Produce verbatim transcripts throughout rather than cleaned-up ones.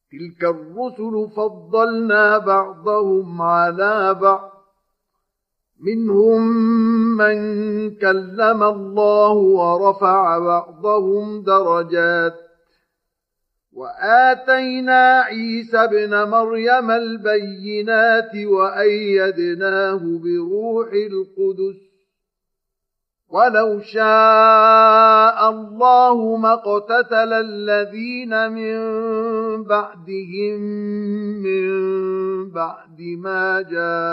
تلك الرسل فضلنا بعضهم على بعض منهم من كلم الله ورفع بعضهم درجات وآتينا عيسى ابن مريم البينات وأيدناه بروح القدس ولو شاء الله ما اقتتل الذين من بعدهم من بعد ما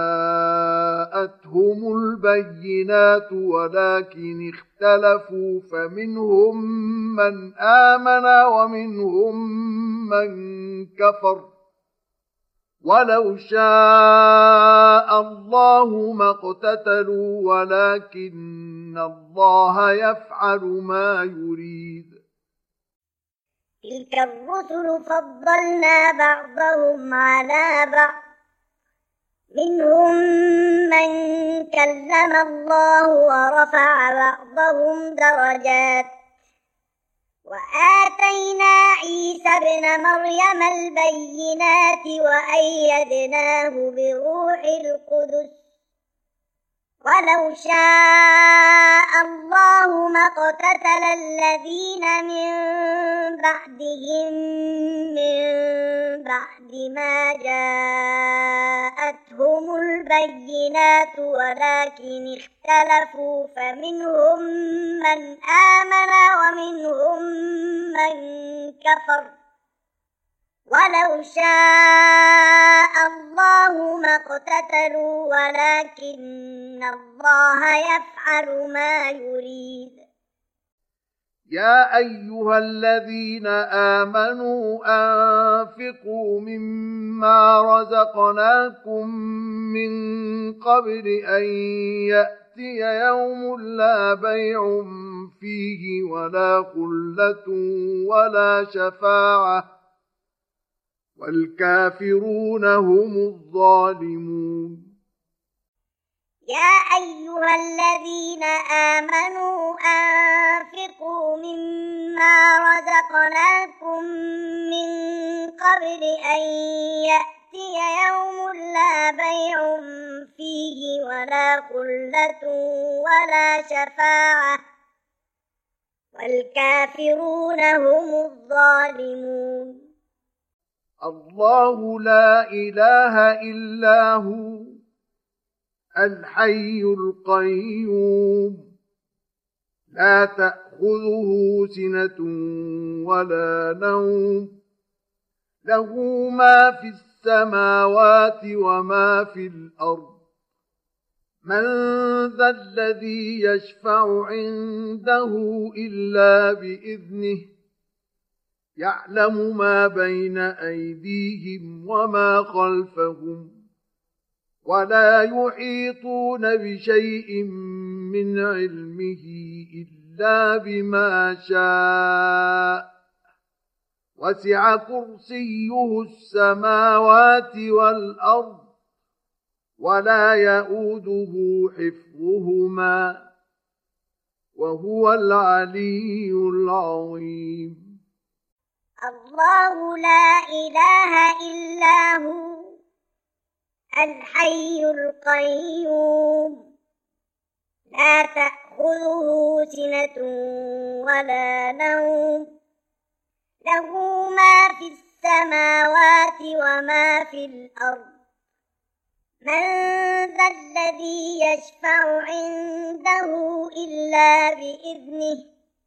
جاءتهم البينات ولكن اختلفوا فمنهم من آمن ومنهم من كفر ولو شاء الله ما اقتتلوا ولكن الله يفعل ما يريد. تلك الرسل فضلنا بعضهم على بعض منهم من كلم الله ورفع بعضهم درجات وآتينا عيسى ابن مريم البينات وأيدناه بروح القدس ولو شاء الله ما اقتتل الذين من بعدهم من بعد ما جاءتهم البينات ولكن اختلفوا فمنهم من آمن ومنهم من كفر ولو شاء الله ما اقتتلوا ولكن الله يفعل ما يريد. يا أيها الذين آمنوا أنفقوا مما رزقناكم من قبل أن يأتي يوم لا بيع فيه ولا خلة ولا شفاعة والكافرون هم الظالمون. يا أيها الذين آمنوا أنفقوا مما رزقناكم من قبل أن يأتي يوم لا بيع فيه ولا خلة ولا شفاعة والكافرون هم الظالمون. الله لا إله إلا هو الحي القيوم لا تأخذه سنة ولا نوم له ما في السماوات وما في الأرض من ذا الذي يشفع عنده إلا بإذنه يعلم ما بين أيديهم وما خلفهم ولا يحيطون بشيء من علمه إلا بما شاء وسع كرسيه السماوات والأرض ولا يؤوده حفظهما وهو العلي العظيم. الله لا إله إلا هو الحي القيوم لا تأخذه سنة ولا نوم له ما في السماوات وما في الأرض من ذا الذي يشفع عنده إلا بإذنه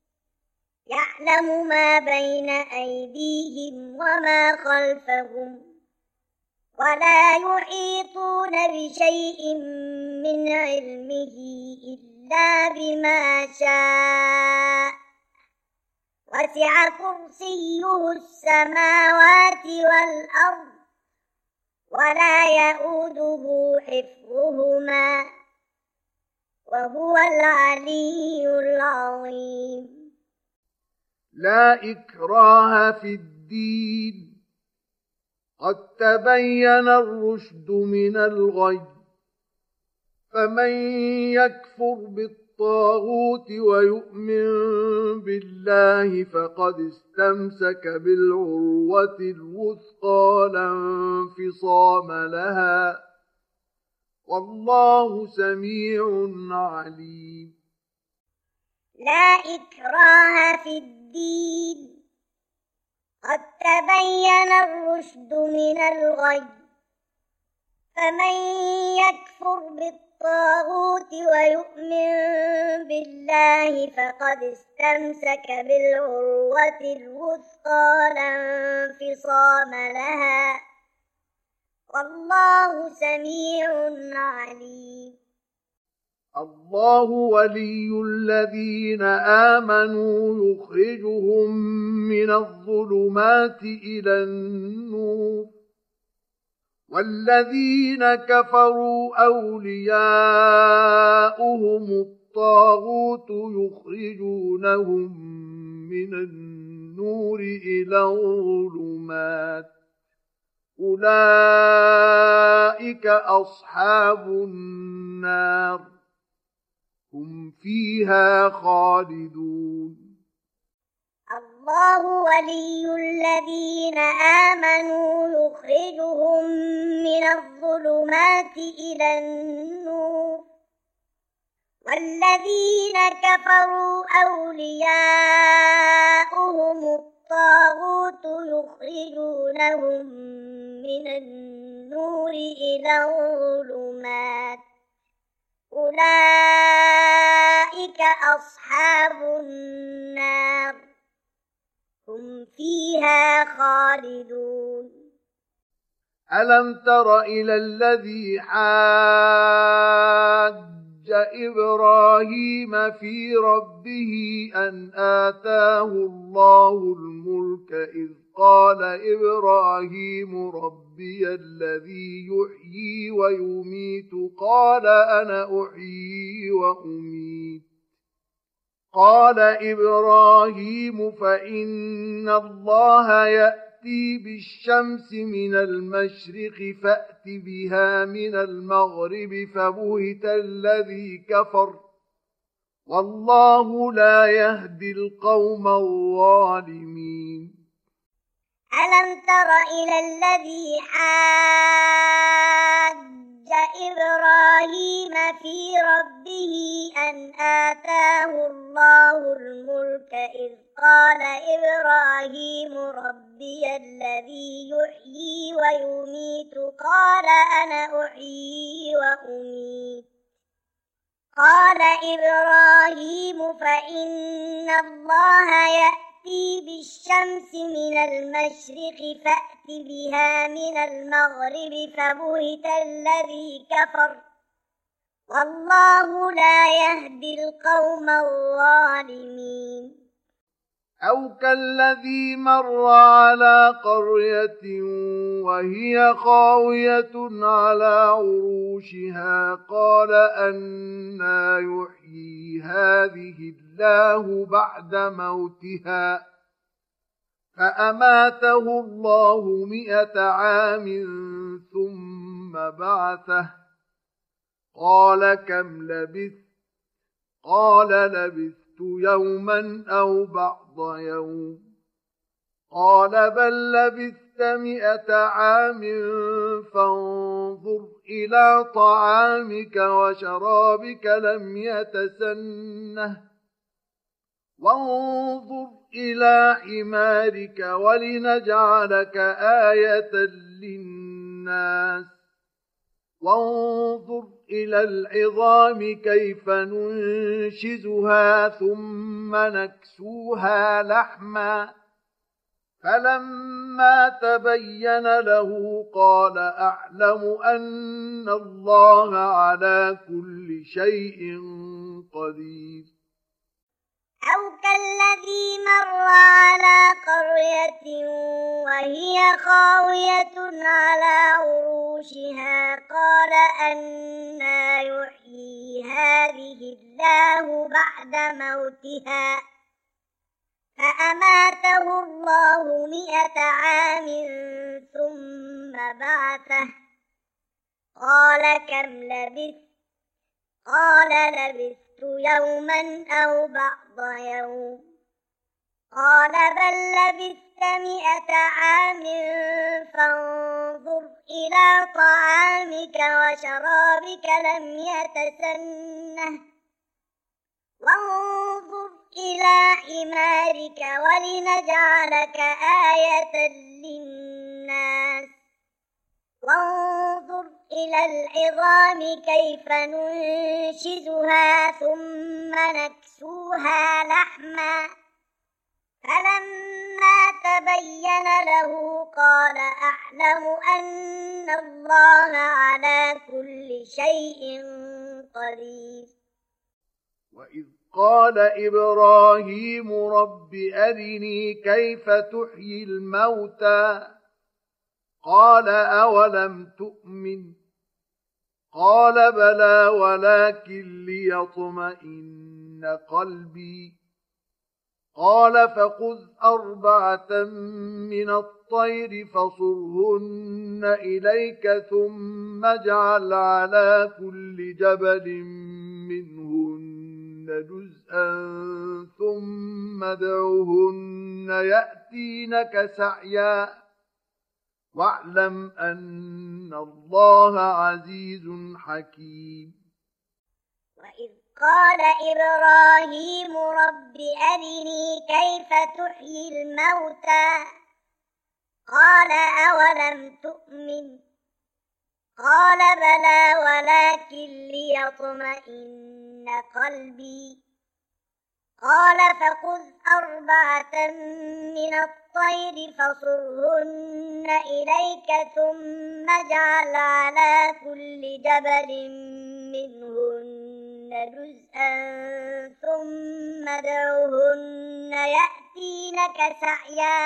يعلم ما بين أيديهم وما خلفهم ولا يحيطون بشيء من علمه إلا بما شاء وسع كرسيه السماوات والأرض ولا يؤوده حفظهما وهو العلي العظيم. لا إكراه في الدين قد تبين الرشد من الغي فمن يكفر بالطاغوت بالطاغوت ويؤمن بالله فقد استمسك بالعروة الوثقى لا انفصام لها والله سميع عليم. لا إكراه في الدين قد تبين الرشد من الغي فمن يكفر بالطاغوت ويؤمن بالله فقد استمسك بالعروة الوثقى لا انفصام لها والله سميع عليم. الله ولي الذين آمنوا يخرجهم من الظلمات إلى النور والذين كفروا أولياؤهم الطاغوت يخرجونهم من النور إلى الظلمات أولئك أصحاب النار هم فيها خالدون. الله ولي الذين آمنوا يخرجهم من الظلمات إلى النور والذين كفروا أولياؤهم الطاغوت يخرجونهم من النور إلى الظلمات أولئك أصحاب النار هم فيها خالدون. ألم تر إلى الذي حاج إبراهيم في ربه أن آتاه الله الملك إذ قال إبراهيم ربي الذي يحيي ويميت قال أنا أحيي وأميت قال إبراهيم فإن الله يأتي بالشمس من المشرق فأت بها من المغرب فبهت الذي كفر والله لا يهدي القوم الظالمين. ألم تر إلى الذي حاج إبراهيم في ربه أن آتاه الله الملك إذ قال إبراهيم ربي الذي يحيي ويميت قال أنا أحيي وأميت قال إبراهيم فإن الله يأتي بالشمس من المشرق فأت بها من المغرب فبهت الذي كفر والله لا يهدي القوم الظالمين. أو كالذي مر على قرية وهي خاوية على عروشها قال أنى يحيي هذه الله بعد موتها فأماته الله مئة عام ثم بعثه قال كم لبثت قال لبثت يوما أو بعض يوم قال بل لبثت مئة عام فانظر إلى طعامك وشرابك لم يتسنه وانظر إلى حمارك ولنجعلك آية للناس وانظر إلى العظام كيف ننشزها ثم نكسوها لحما فلما تبين له قال أعلم أن الله على كل شيء قدير. أو كالذي مر على قرية وهي خاوية على عروشها قال أنى يحيي هذه الله بعد موتها فأماته الله مئة عام ثم بعثه قال كم لبثت قال لبثت يوما أو بعض يوم قال بل لبثت مئة عام فانظر إلى طعامك وشرابك لم يتسنه وانظر إلى حمارك ولنجعلك آية للناس وانظر إلى العظام كيف ننشزها ثم نكسوها لحما فلما تبين له قال أعلم أن الله على كل شيء قدير. وإذ قال إبراهيم رب أرني كيف تحيي الموتى قال أولم تؤمن قال بلى ولكن ليطمئن قلبي قال فخذ أربعة من الطير فصرهن إليك ثم اجعل على كل جبل منهن جزءا ثم ادعهن يأتينك سعيا واعلم أن الله عزيز حكيم. وإذ قال إبراهيم رب أرني كيف تحيي الموتى قال أولم تؤمن قال بلى ولكن ليطمئن قلبي قال فخذ أربعة من الطير فصرهن إليك ثم اجعل على كل جبل منهن جزءا ثم ادعهن يأتينك سعيا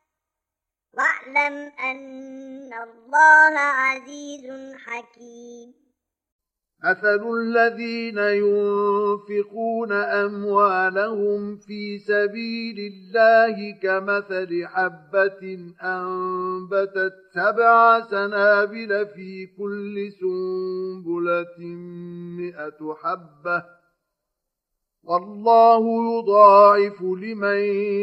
واعلم أن الله عزيز حكيم. مثل الذين ينفقون أموالهم في سبيل الله كمثل حبة أنبتت سبع سنابل في كل سنبلة مئة حبة والله يضاعف لمن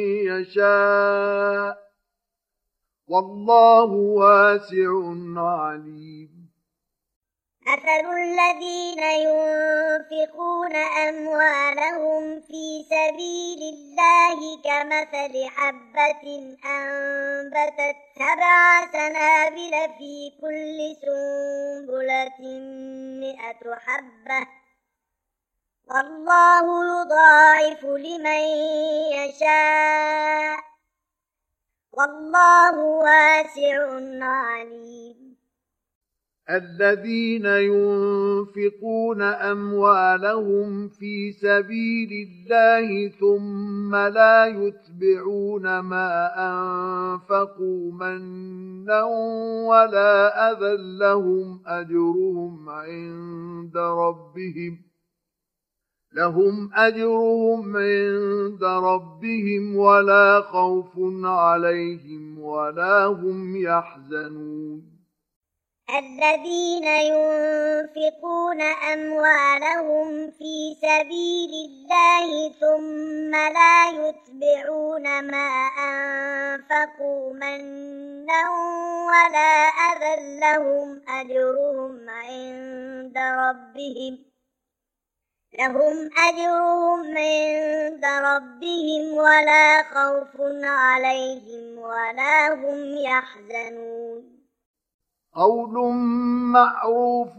يشاء والله واسع عليم. مثل الذين ينفقون أموالهم في سبيل الله كمثل حبة أنبتت سبع سنابل في كل سنبلة مئة حبة والله يضاعف لمن يشاء والله واسع عليم. الذين ينفقون أموالهم في سبيل الله ثم لا يتبعون ما أنفقوا منا ولا أذى لهم أجرهم عند ربهم لهم أجرهم عند ربهم ولا خوف عليهم ولا هم يحزنون. الذين ينفقون أموالهم في سبيل الله ثم لا يتبعون ما أنفقوا منا ولا أذى لهم أجرهم عند ربهم لهم أجرهم عند ربهم ولا خوف عليهم ولا هم يحزنون. قول معروف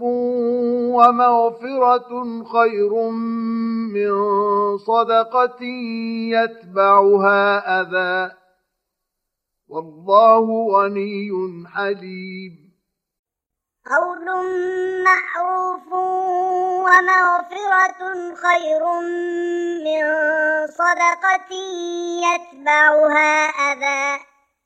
ومغفرة خير من صدقة يتبعها أذى والله غني حليم. قول معروف ومغفرة خير من صدقة يتبعها أذى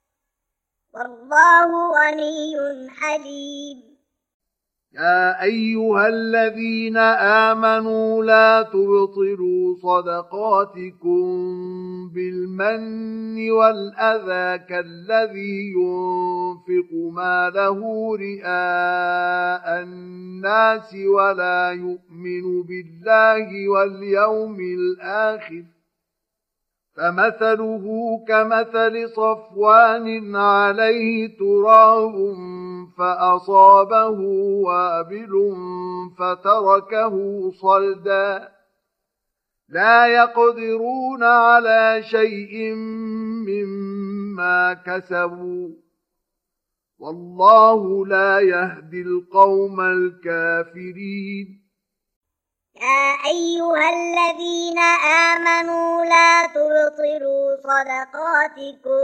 والله غني حليم. يا أيها الذين آمنوا لا تبطلوا صدقاتكم بالمن والأذى كالذي ينفق ماله رئاء الناس ولا يؤمن بالله واليوم الآخر فمثله كمثل صفوان عليه تراب فأصابه وابل فتركه صلدا لا يقدرون على شيء مما كسبوا والله لا يهدي القوم الكافرين. يا أيها الذين آمنوا لا تبطلوا صدقاتكم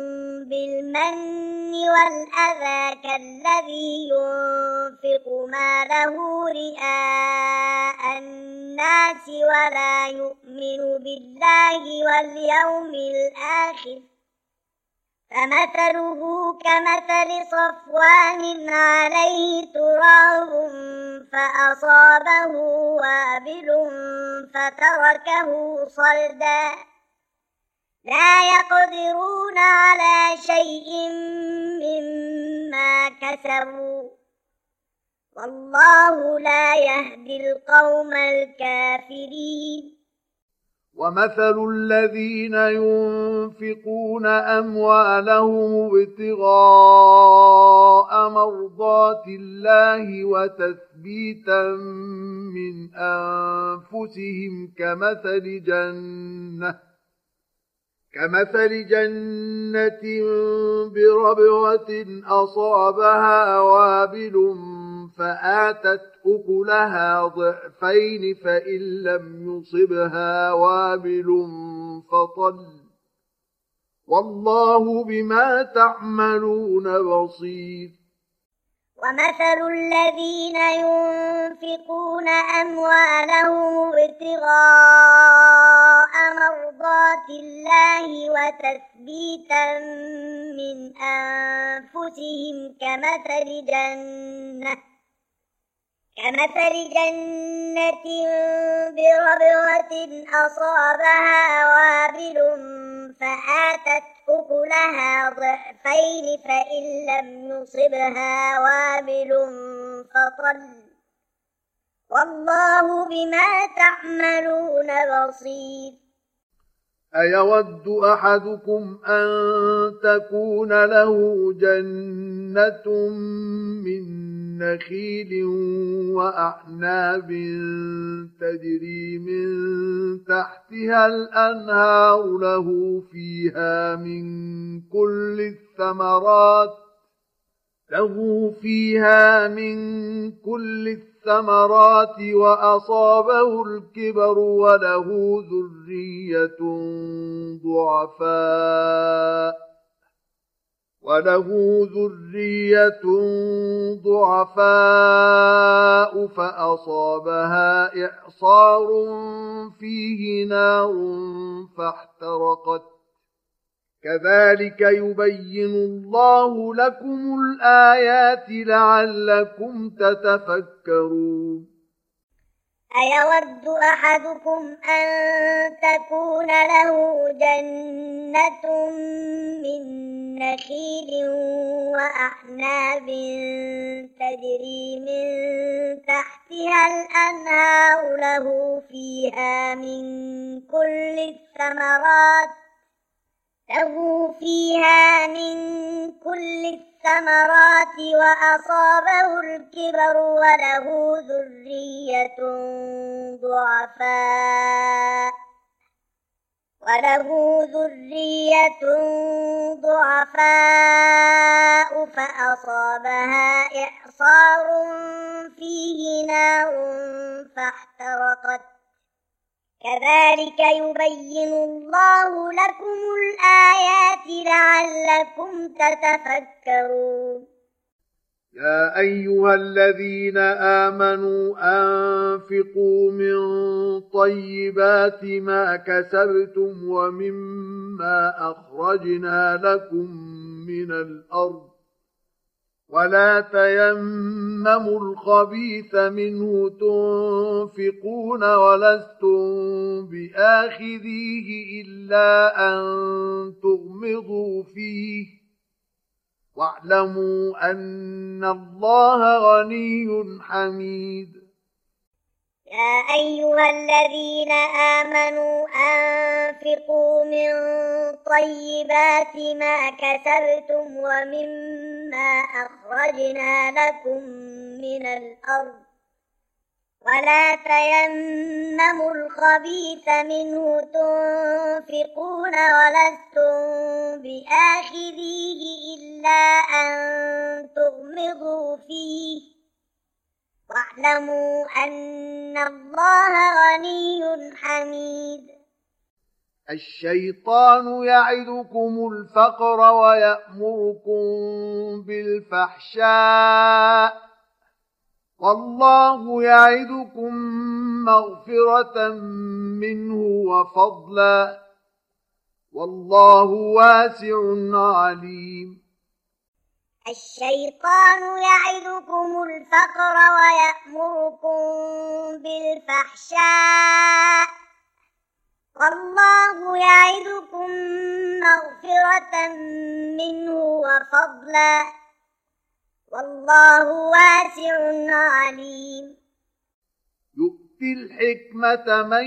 بالمن والأذى كالذي ينفق ماله رئاء الناس ولا يؤمن بالله واليوم الآخر فمثله كمثل صفوان عليه تراب فأصابه وابل فتركه صلدا لا يقدرون على شيء مما كسبوا والله لا يهدي القوم الكافرين. ومثل الذين ينفقون أموالهم ابتغاء مرضات الله وتثبيتا من أنفسهم كمثل جنة كمثل جنة بربوة أصابها وابل فآتت أكلها ضعفين فإن لم يصبها وابل فطل والله بما تعملون بصير. ومثل الذين ينفقون أموالهم ابتغاء مرضات الله وتثبيتا من أنفسهم كمثل جنة كمثل جنة بربوة أصابها وابل فآتت أكلها ضعفين فإن لم يصبها وابل فطل والله بما تعملون بصير. أيود أحدكم أن تكون له جنة من نخيل وأعناب تجري من تحتها الأنهار له فيها من كل الثمرات له فيها من كل الثمرات وأصابه الكبر وله ذرية ضعفاء وله ذرية ضعفاء فأصابها إعصار فيه نار فاحترقت كذلك يبين الله لكم الآيات لعلكم تتفكرون. أيود أحدكم أن تكون له جنة من نخيل وأعناب تجري من تحتها الأنهار له فيها من كل الثمرات له فيها من كل الثمرات وأصابه الكبر وله ذرية ضعفاء وله ذرية ضعفاء فأصابها إعصار فيه نار فاحترقت كذلك يبين الله لكم الآيات لعلكم تتفكرون. يا أيها الذين آمنوا أنفقوا من طيبات ما كسبتم ومما أخرجنا لكم من الأرض ولا تيمموا الخبيث منه تنفقون ولستم بآخذيه إلا أن تغمضوا فيه واعلموا أن الله غني حميد. يا أيها الذين آمنوا أنفقوا من طيبات ما كسبتم ومما أخرجنا لكم من الأرض ولا تيمموا الخبيث منه تنفقون ولستم بآخذيه إلا أن تغمضوا فيه واعلموا أن الله غني حميد. الشيطان يعدكم الفقر ويأمركم بالفحشاء والله يعدكم مغفرة منه وفضلا والله واسع عليم. الشيطان يعدكم الفقر ويأمركم بالفحشاء والله يعدكم مغفرة منه وفضلا والله واسع عليم. يؤتي الحكمة من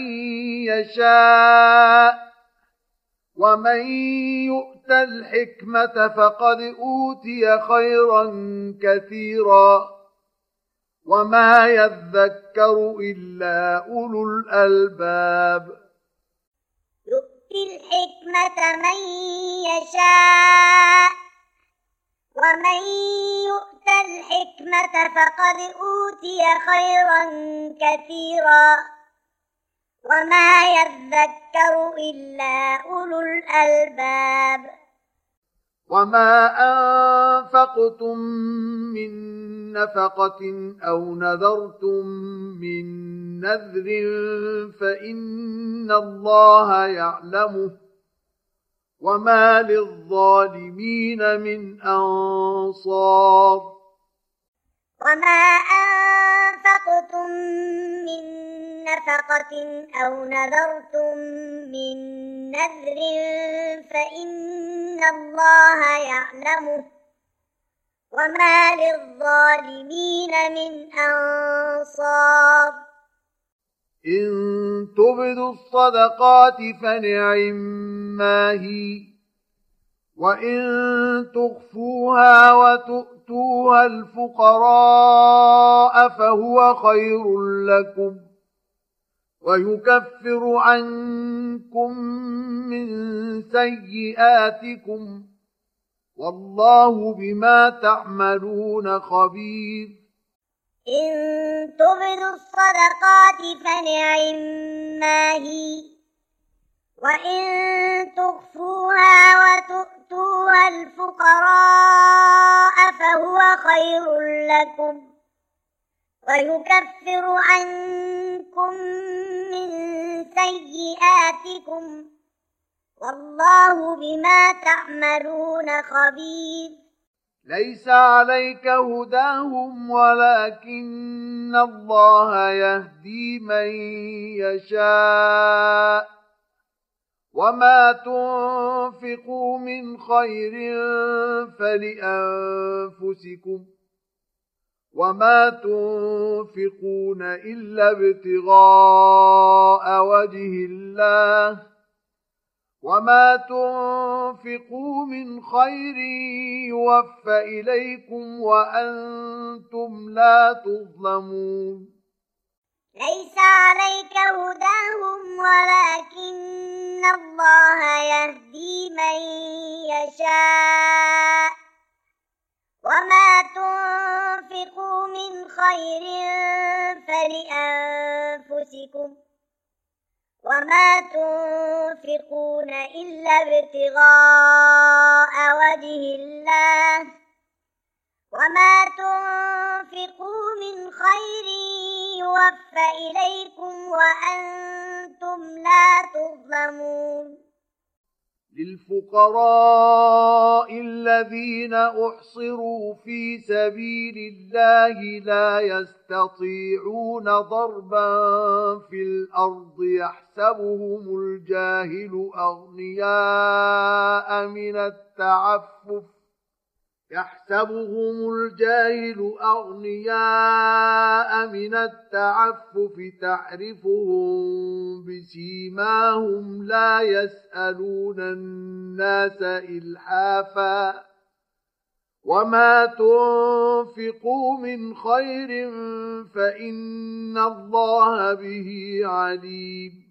يشاء ومن يؤت الحكمة فقد أوتي خيرا كثيرا وما يذكر إلا أولو الألباب. يؤتي الحكمة من يشاء ومن يؤت الحكمة فقد أوتي خيرا كثيرا وما يذكر إلا أولو الألباب. وما أنفقتم من نفقة أو نذرتم من نذر فإن الله يعلمه وما للظالمين من أنصار. وما أنفقتم من نفقة أو نذرتم من نذر فإن الله يعلمه وما للظالمين من أنصار. إن تبدوا الصدقات فنعما هي وإن تخفوها وتؤتوها الفقراء فهو خير لكم ويكفر عنكم من سيئاتكم والله بما تعملون خبير. إن تبدوا الصدقات فنعما هي وإن تخفوها وتؤتوها الفقراء فهو خير لكم ويكفر عنكم من سيئاتكم والله بما تعملون خبير. ليس عليك هداهم ولكن الله يهدي من يشاء وما تنفقوا من خير فلأنفسكم وما تنفقون إلا ابتغاء وجه الله وما تنفقوا من خير يوفى إليكم وأنتم لا تظلمون. ليس عليك هداهم ولكن الله يهدي من يشاء وما تنفقوا من خير فلأنفسكم وما تنفقون إلا ابتغاء وجه الله وما تنفقوا من خير يوفى إليكم وأنتم لا تظلمون. للفقراء الذين أحصروا في سبيل الله لا يستطيعون ضربا في الأرض يحسبهم الجاهل أغنياء من التعفف يحسبهم الجاهل أغنياء من التعفف تعرفهم بسيماهم لا يسألون الناس إلحافا وما تنفقوا من خير فإن الله به عليم.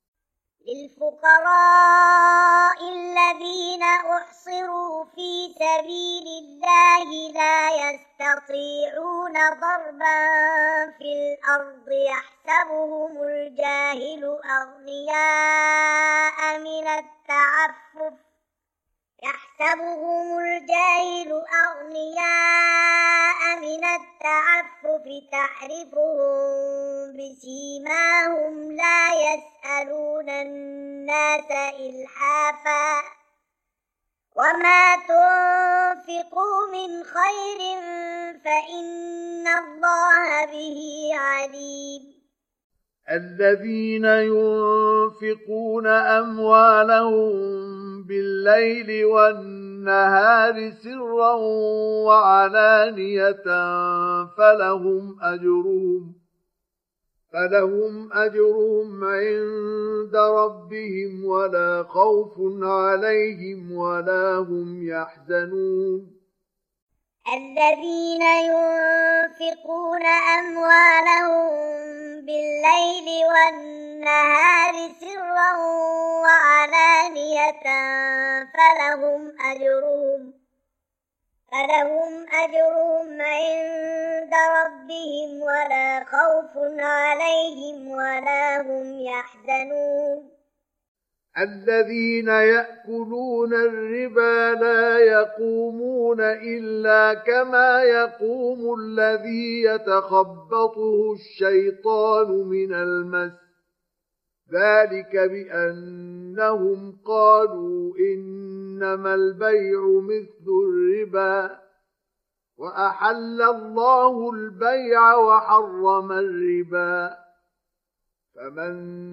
للفقراء الذين أحصروا في سبيل الله لا يستطيعون ضربا في الأرض يحسبهم الجاهل أغنياء من التعفف يحسبهم الجاهل أغنياء من التعفف تعرفهم بسيماهم لا يسألون الناس إلحافا وما تنفقوا من خير فإن الله به عليم. الذين ينفقون أموالهم بالليل والنهار سرا وعلانية فلهم أجرهم فلهم أجرهم عند ربهم ولا خوف عليهم ولا هم يحزنون. الذين ينفقون أموالهم بالليل والنهار سرا وعلانية فلهم أجرهم فلهم أجرهم عند ربهم ولا خوف عليهم ولا هم يحزنون. الذين يأكلون الربا لا يقومون إلا كما يقوم الذي يتخبطه الشيطان من المس ذلك بأنهم قالوا إنما البيع مثل الربا وأحل الله البيع وحرم الربا فمن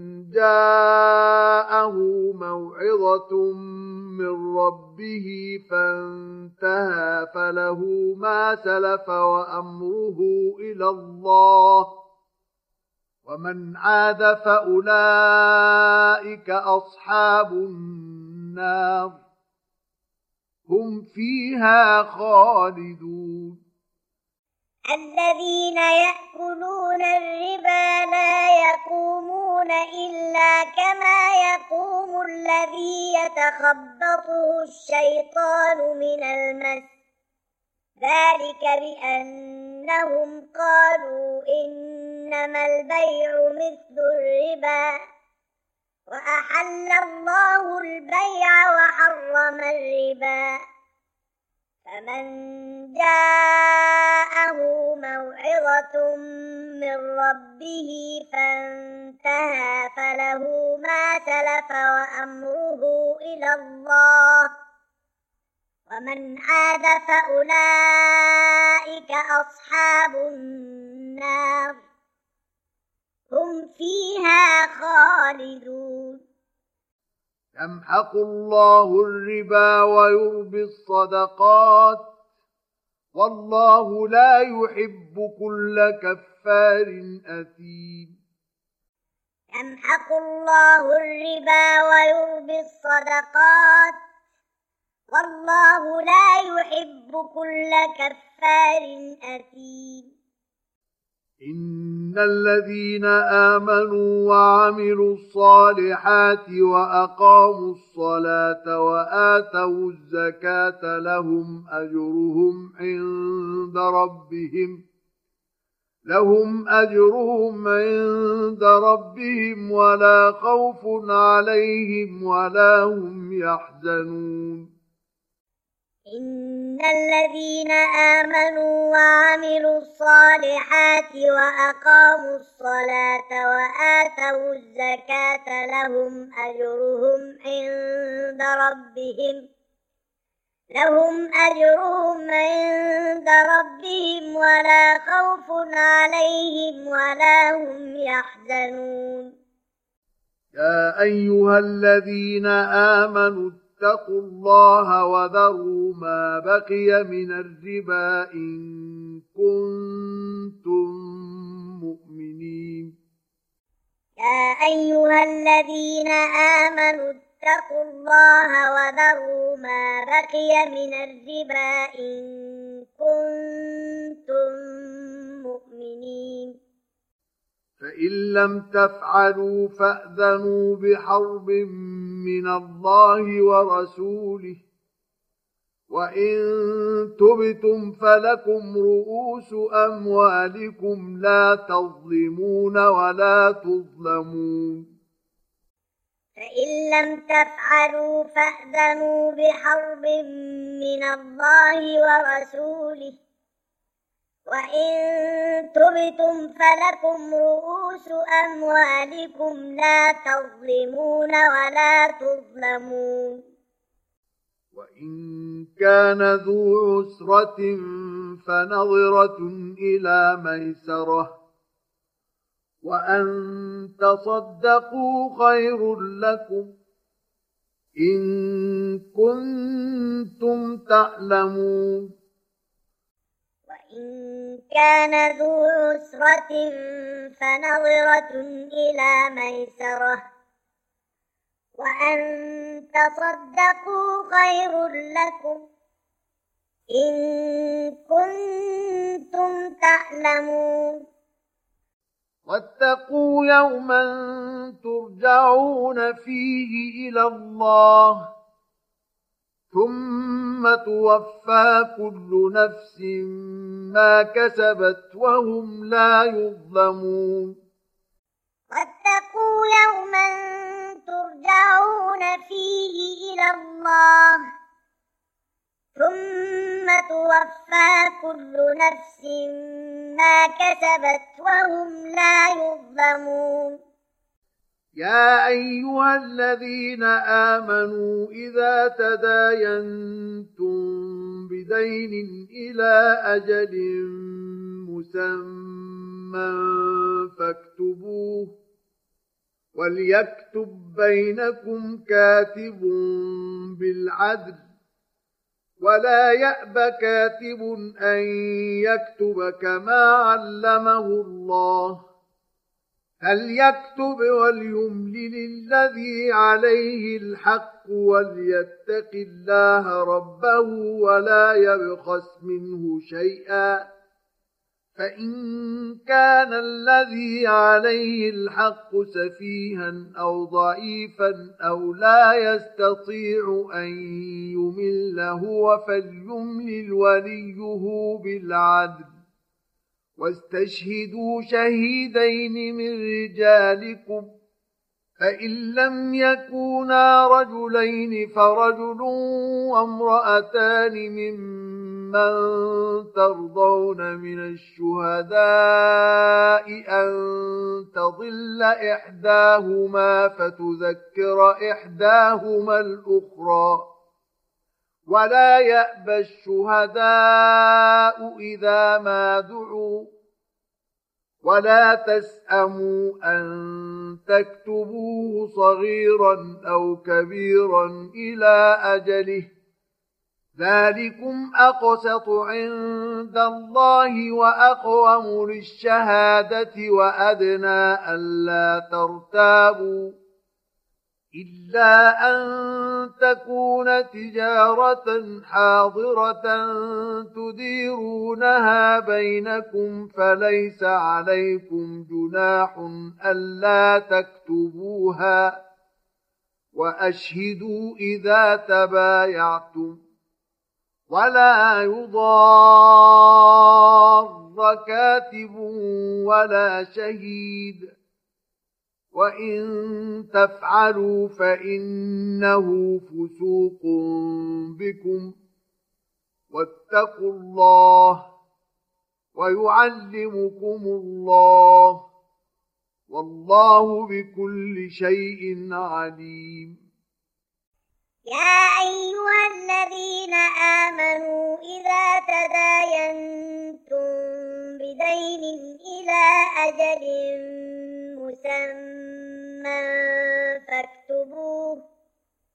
جاءه موعظة من ربه فانتهى فله ما سلف وأمره إلى الله ومن عاد فأولئك أصحاب النار هم فيها خالدون. الذين يأكلون الربا لا يقومون إلا كما يقوم الذي يتخبطه الشيطان من المس ذلك بأنهم قالوا إنما البيع مثل الربا وأحل الله البيع وحرم الربا فمن جاءه موعظة من ربه فانتهى فله ما سلف وأمره إلى الله ومن عاد فأولئك أصحاب النار هم فيها خالدون. يمحق الله الربا ويربي الصدقات والله لا يحب كل كفار أثيم. يمحق الله الربا ويربي الصدقات والله لا يحب كل كفار أثيم. إن الذين آمنوا وعملوا الصالحات وأقاموا الصلاة وآتوا الزكاة لهم أجرهم عند ربهم لهم أجرهم عند ربهم ولا خوف عليهم ولا هم يحزنون. إن الذين آمنوا وعملوا الصالحات وأقاموا الصلاة وآتوا الزكاة لهم أجرهم عند ربهم لهم أجرهم عند ربهم ولا خوف عليهم ولا هم يحزنون. يا أيها الذين آمنوا اتقوا الله وذروا ما بقي من الربا إن كنتم مؤمنين. يا أيها الذين آمنوا اتقوا الله وذروا ما بقي من الربا إن كنتم مؤمنين. فإن لم تفعلوا فأذنوا بحرب من الله ورسوله وإن تبتم فلكم رؤوس أموالكم لا تظلمون ولا تظلمون. فإن لم تفعلوا فأذنوا بحرب من الله ورسوله وإن تبتم فلكم رؤوس أموالكم لا تظلمون ولا تظلمون. وإن كان ذو عسرة فنظرة إلى ميسرة وأن تصدقوا خير لكم إن كنتم تعلمون. وإن كان ذو عسرة فنظرة إلى ميسرة وأن تصدقوا خير لكم إن كنتم تعلمون. واتقوا يوما ترجعون فيه إلى الله ثم توفى كل نفس ما كسبت وهم لا يظلمون. واتقوا يوما ترجعون فيه إلى الله ثم توفى كل نفس ما كسبت وهم لا يظلمون. يا أيها الذين آمنوا إذا تداينتم بدين إلى أجل مسمى فاكتبوه وليكتب بينكم كاتب بالعدل ولا يأب كاتب أن يكتب كما علمه الله فليكتب وليملل الذي عليه الحق وليتق الله ربه ولا يبخس منه شيئا فإن كان الذي عليه الحق سفيها أو ضعيفا أو لا يستطيع أن يمل هو فليملل وليه بالعدل واستشهدوا شهيدين من رجالكم فإن لم يكونا رجلين فرجل وامرأتان ممن ترضون من الشهداء أن تضل إحداهما فتذكر إحداهما الأخرى ولا يأبى الشهداء إذا ما دعوا ولا تسأموا أن تكتبوه صغيرا أو كبيرا إلى أجله ذلكم أقسط عند الله وأقوم للشهادة وأدنى ألا ترتابوا إلا أن تكون تجارة حاضرة تديرونها بينكم فليس عليكم جناح ألا تكتبوها وأشهدوا إذا تبايعتم ولا يضار كاتب ولا شهيد وإن تفعلوا فإنه فسوق بكم واتقوا الله ويعلمكم الله والله بكل شيء عليم. يا أيها الذين آمنوا إذا تداينتم بدين إلى أجل مسمى فاكتبوه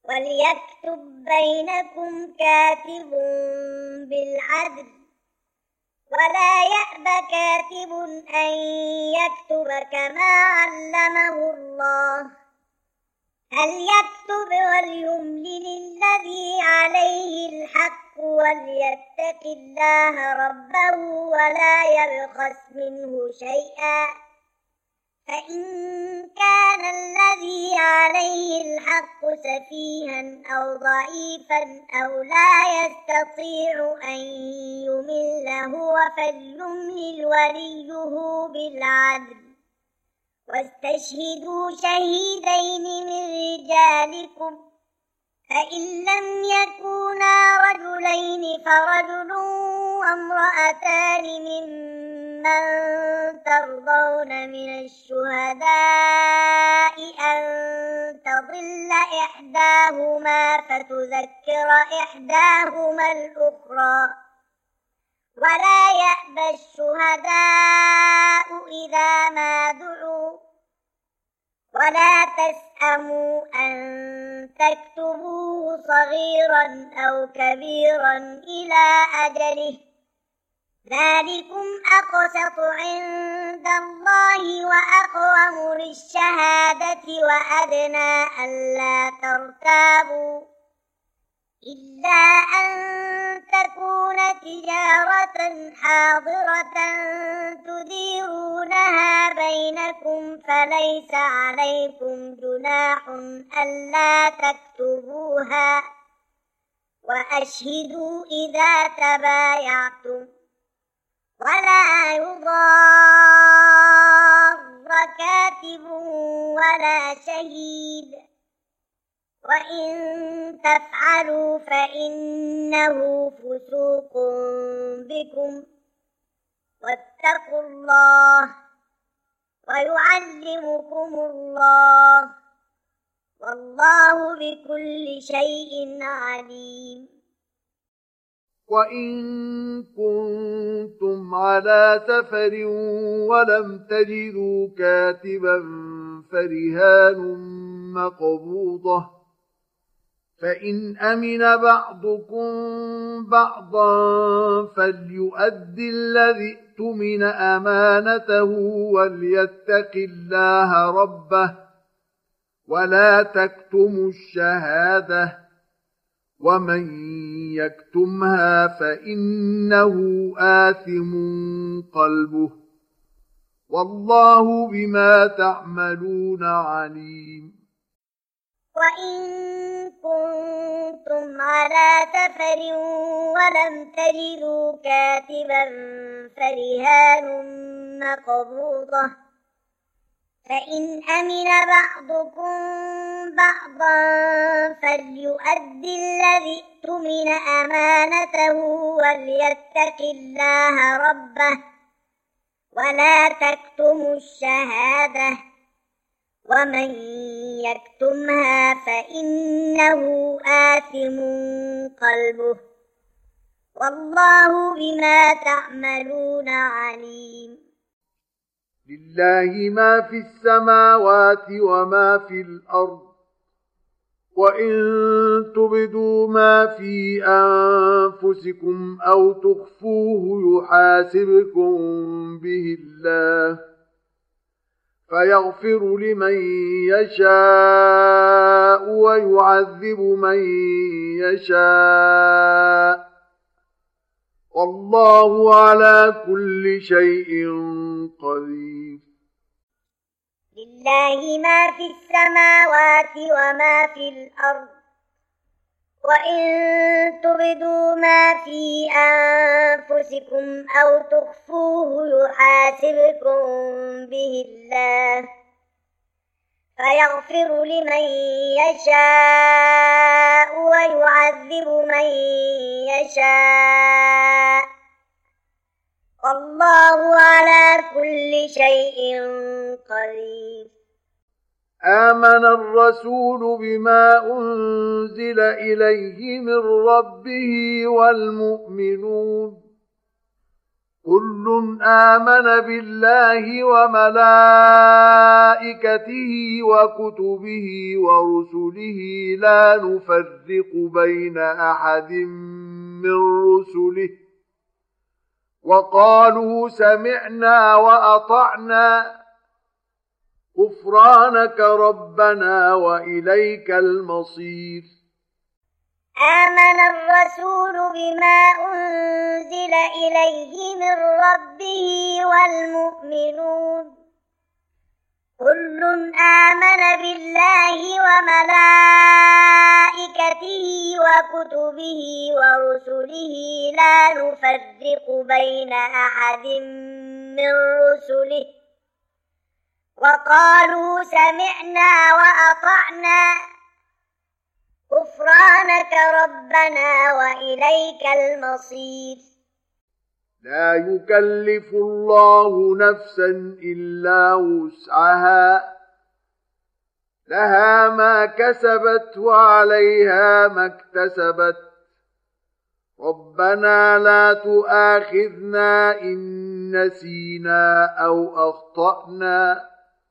وليكتب بينكم كاتب بالعدل ولا يأب كاتب أن يكتب كما علمه الله هل يكتب وليملل الذي عليه الحق وليتق الله ربه ولا يبخس منه شيئا فإن كان الذي عليه الحق سفيها أو ضعيفا أو لا يستطيع أن يمل هو فليملل وليه بالعدل واستشهدوا شهيدين من رجالكم فإن لم يكونا رجلين فرجل وامرأتان ممن ترضون من الشهداء أن تضل إحداهما فتذكر إحداهما الأخرى ولا يأبى الشهداء إذا ما دعوا ولا تسأموا أن تكتبوه صغيرا أو كبيرا إلى أجله ذلكم أقسط عند الله وأقوم للشهادة وأدنى ألا ترتابوا إلا أن تكون تجارة حاضرة تديرونها بينكم فليس عليكم جناح ألا تكتبوها وأشهدوا إذا تبايعتم ولا يضار كاتب ولا شهيد وإن تفعلوا فإنه فسوق بكم واتقوا الله ويعلمكم الله والله بكل شيء عليم وإن كنتم على سفر ولم تجدوا كاتبا فرهان مقبوضة فإن أمن بعضكم بعضا فليؤدي الذي اؤتمن أمانته وليتق الله ربه ولا تكتموا الشهادة ومن يكتمها فإنه آثم قلبه والله بما تعملون عليم وإن كنتم على سفر ولم تجدوا كاتبا فرهان مقبوضة فإن أمن بعضكم بعضا فليؤدي الذي اؤتمن أمانته وليتق الله ربه ولا تكتموا الشهادة ومن يكتمها فإنه آثم قلبه والله بما تعملون عليم لله ما في السماوات وما في الأرض وإن تبدوا ما في أنفسكم أو تخفوه يحاسبكم به الله فيغفر لمن يشاء ويعذب من يشاء والله على كل شيء قدير لله ما في السماوات وما في الأرض وإن تبدوا ما في أنفسكم أو تخفوه يحاسبكم به الله فيغفر لمن يشاء ويعذب من يشاء والله على كل شيء قدير آمن الرسول بما أنزل إليه من ربه والمؤمنون كل آمن بالله وملائكته وكتبه ورسله لا نفرق بين أحد من رسله وقالوا سمعنا وأطعنا غفرانك ربنا وإليك المصير. آمن الرسول بما أنزل إليه من ربه والمؤمنون كل آمن بالله وملائكته وكتبه ورسله لا نفرق بين أحد من رسله وقالوا سمعنا وأطعنا غفرانك ربنا وإليك المصير. لا يكلف الله نفسا إلا وسعها لها ما كسبت وعليها ما اكتسبت ربنا لا تؤاخذنا إن نسينا أو أخطأنا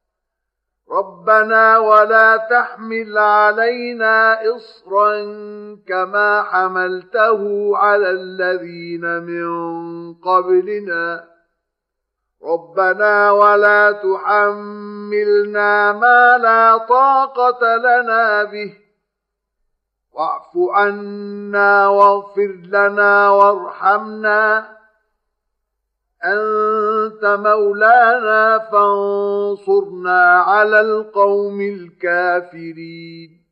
ربنا ولا تحمل علينا إصرا كما حملته على الذين من قبلنا ربنا ولا تحملنا ما لا طاقة لنا به واعف عنا واغفر لنا وارحمنا أنت مولانا فانصرنا على القوم الكافرين.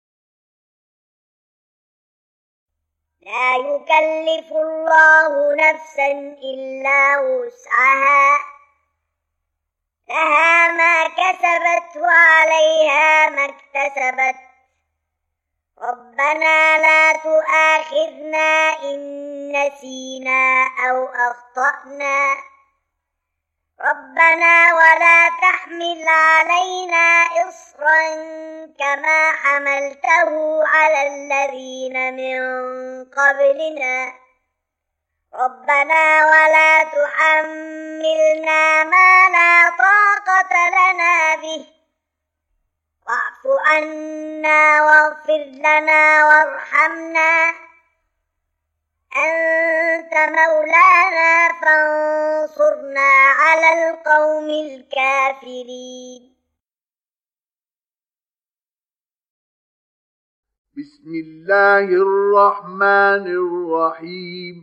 لا يكلف الله نفسا إلا وسعها لها ما كسبت وعليها ما اكتسبت ربنا لا تؤاخذنا إن نسينا أو أخطأنا ربنا ولا تحمل علينا إصرا كما حملته على الذين من قبلنا ربنا ولا تحملنا ما لا طاقة لنا به واعف عنا واغفر لنا وارحمنا أنت مولانا فانصرنا على القوم الكافرين. بسم الله الرحمن الرحيم.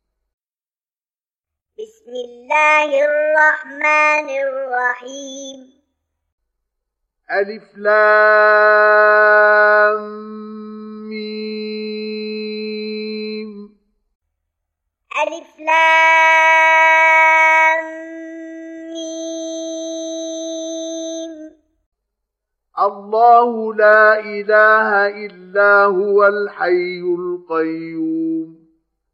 بسم الله الرحمن الرحيم. ألف لام ميم. ألف لام ميم. الله لا إله إلا هو الحي القيوم.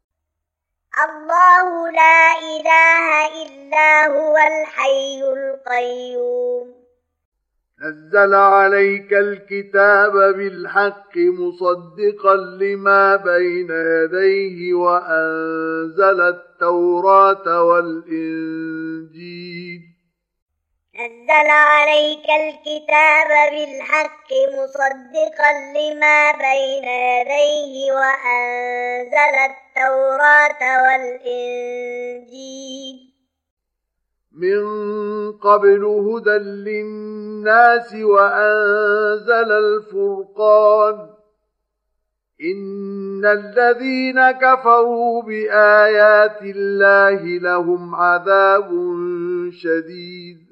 الله لا إله إلا هو الحي القيوم. نزل عليك الكتاب بالحق مصدقا لما بين يديه وأنزل التوراة والإنجيل. نزل عليك الكتاب بالحق مصدقا لما بين يديه وأنزل التوراة والإنجيل من قبل هدى للناس وأنزل الفرقان إن الذين كفروا بآيات الله لهم عذاب شديد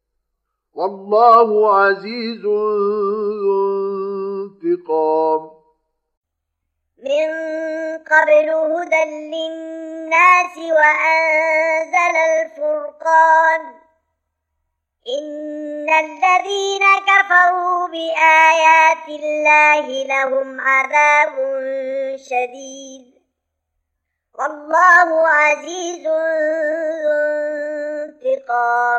والله عزيز ذو انتقام. من قبل هدى للناس وأنزل الفرقان إن الذين كفروا بآيات الله لهم عذاب شديد والله عزيز ذو انتقام.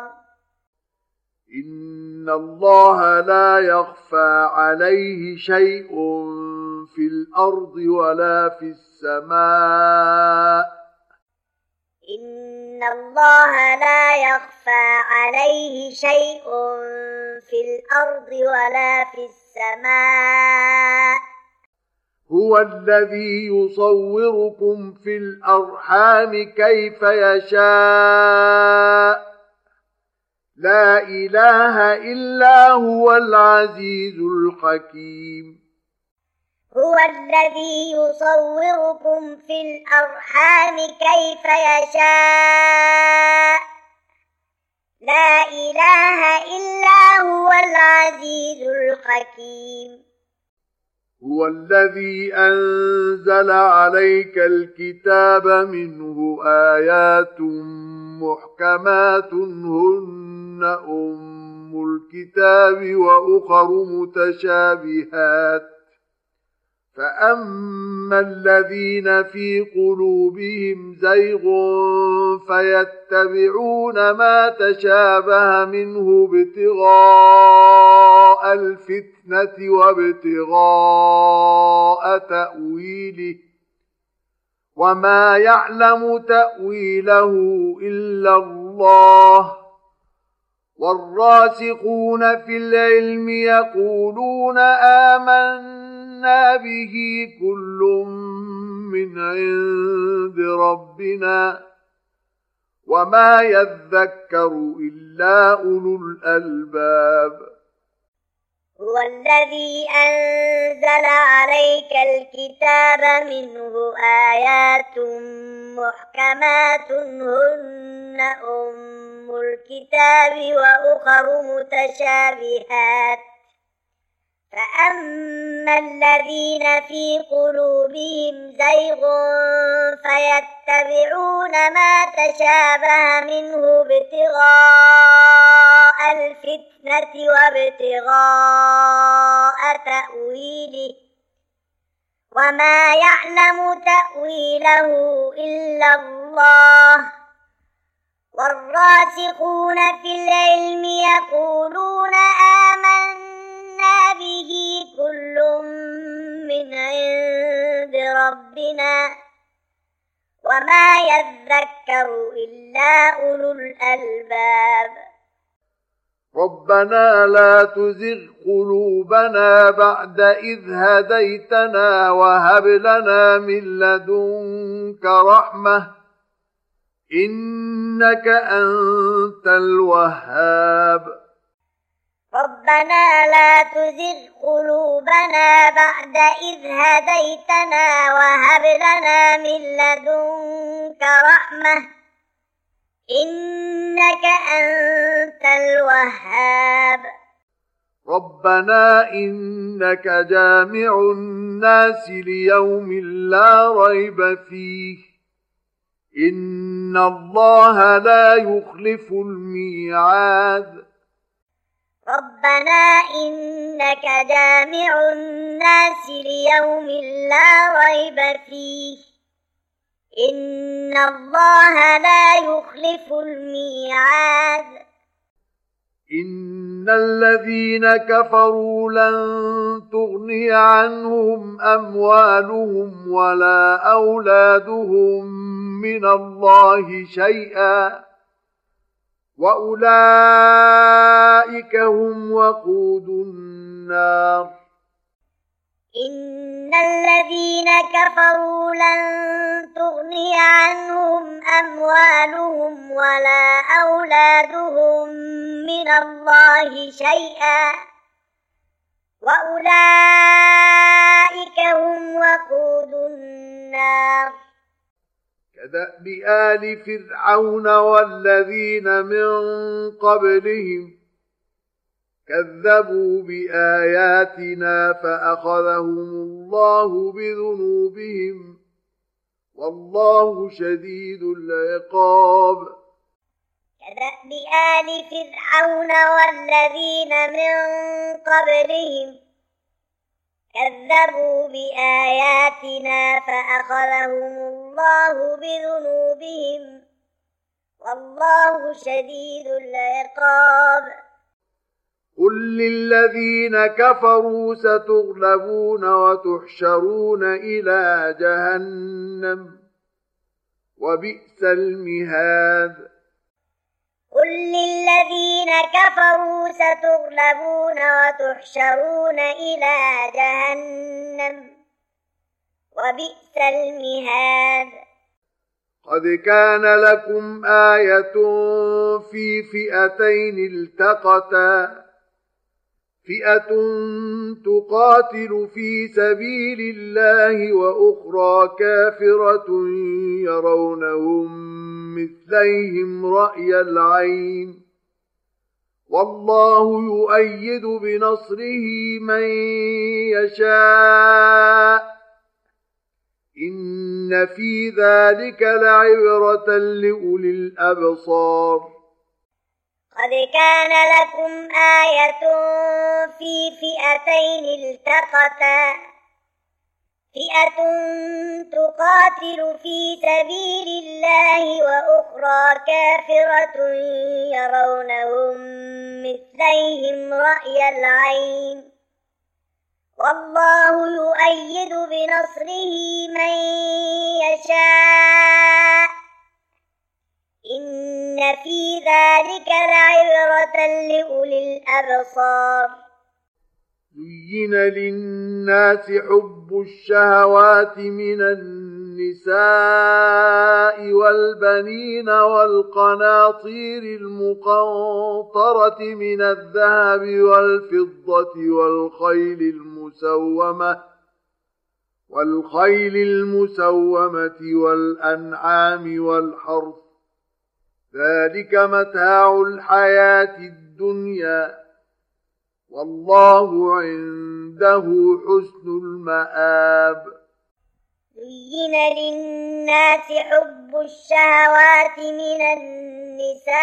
إن الله لا يخفى عليه شيء في الأرض ولا في السماء. إن الله لا يخفى عليه شيء في الأرض ولا في السماء. هو الذي يصوركم في الأرحام كيف يشاء. لا إله إلا هو العزيز الحكيم. هو الذي يصوركم في الأرحام كيف يشاء. لا إله إلا هو العزيز الحكيم. هو الذي أنزل عليك الكتاب منه آيات محكمات هن أم الكتاب وأخر متشابهات فأما الذين في قلوبهم زيغ فيتبعون ما تشابه منه ابتغاء الفتنة وابتغاء تأويله وما يعلم تأويله إلا الله والراسخون في العلم يقولون آمنا به كل من عند ربنا وما يذكر إلا أولو الألباب. هو الذي أنزل عليك الكتاب منه آيات محكمات هن أم الكتاب وأخر متشابهات فأما الذين في قلوبهم زيغ فيتبعون ما تشابه منه ابتغاء الفتنة وابتغاء تأويله وما يعلم تأويله إلا الله والراسخون في العلم يقولون آمنا به كل من عند ربنا وما يذكر إلا أولو الألباب. ربنا لا تزغ قلوبنا بعد إذ هديتنا وهب لنا من لدنك رحمة إنك أنت الوهاب. ربنا لا تزغ قلوبنا بعد إذ هديتنا وهب لنا من لدنك رحمة إنك أنت الوهاب. ربنا إنك جامع الناس ليوم لا ريب فيه إن الله لا يخلف الميعاد. ربنا إنك جامع الناس ليوم لا ريب فيه إن الله لا يخلف الميعاد. إن الذين كفروا لن تغني عنهم أموالهم ولا أولادهم من الله شيئا وأولئك هم وقود النار. إن الذين كفروا لن تغني عنهم أموالهم ولا أولادهم من الله شيئا وأولئك هم وقود النار. كدأب آل فرعون والذين من قبلهم كذبوا بآياتنا فأخذهم الله بذنوبهم والله شديد العقاب. كدأب آل فرعون والذين من قبلهم كذبوا بآياتنا فأخذهم الله بذنوبهم والله شديد العقاب. قل للذين كفروا ستغلبون وتحشرون إلى جهنم وبئس المهاد قل للذين كفروا ستغلبون وتحشرون إلى جهنم وبئس المهاد قد كان لكم آية في فئتين التقتا فئة تقاتل في سبيل الله وأخرى كافرة يرونهم مثليهم رأي العين والله يؤيد بنصره من يشاء إن في ذلك لعبرة لأولي الأبصار قد كان لكم آية في فئتين التقتا فئة تقاتل في سبيل الله وأخرى كافرة يرونهم مثليهم رأي العين والله يؤيد بنصره من يشاء إن في ذلك لعبرة لأولي الأبصار زين للناس حب الشهوات من النساء والبنين والقناطير المقنطرة من الذهب والفضة والخيل المسومة والخيل المسومة والأنعام والحرث ذلك متاع الحياة الدنيا والله عنده حسن المآب زين للناس حب الشهوات من النساء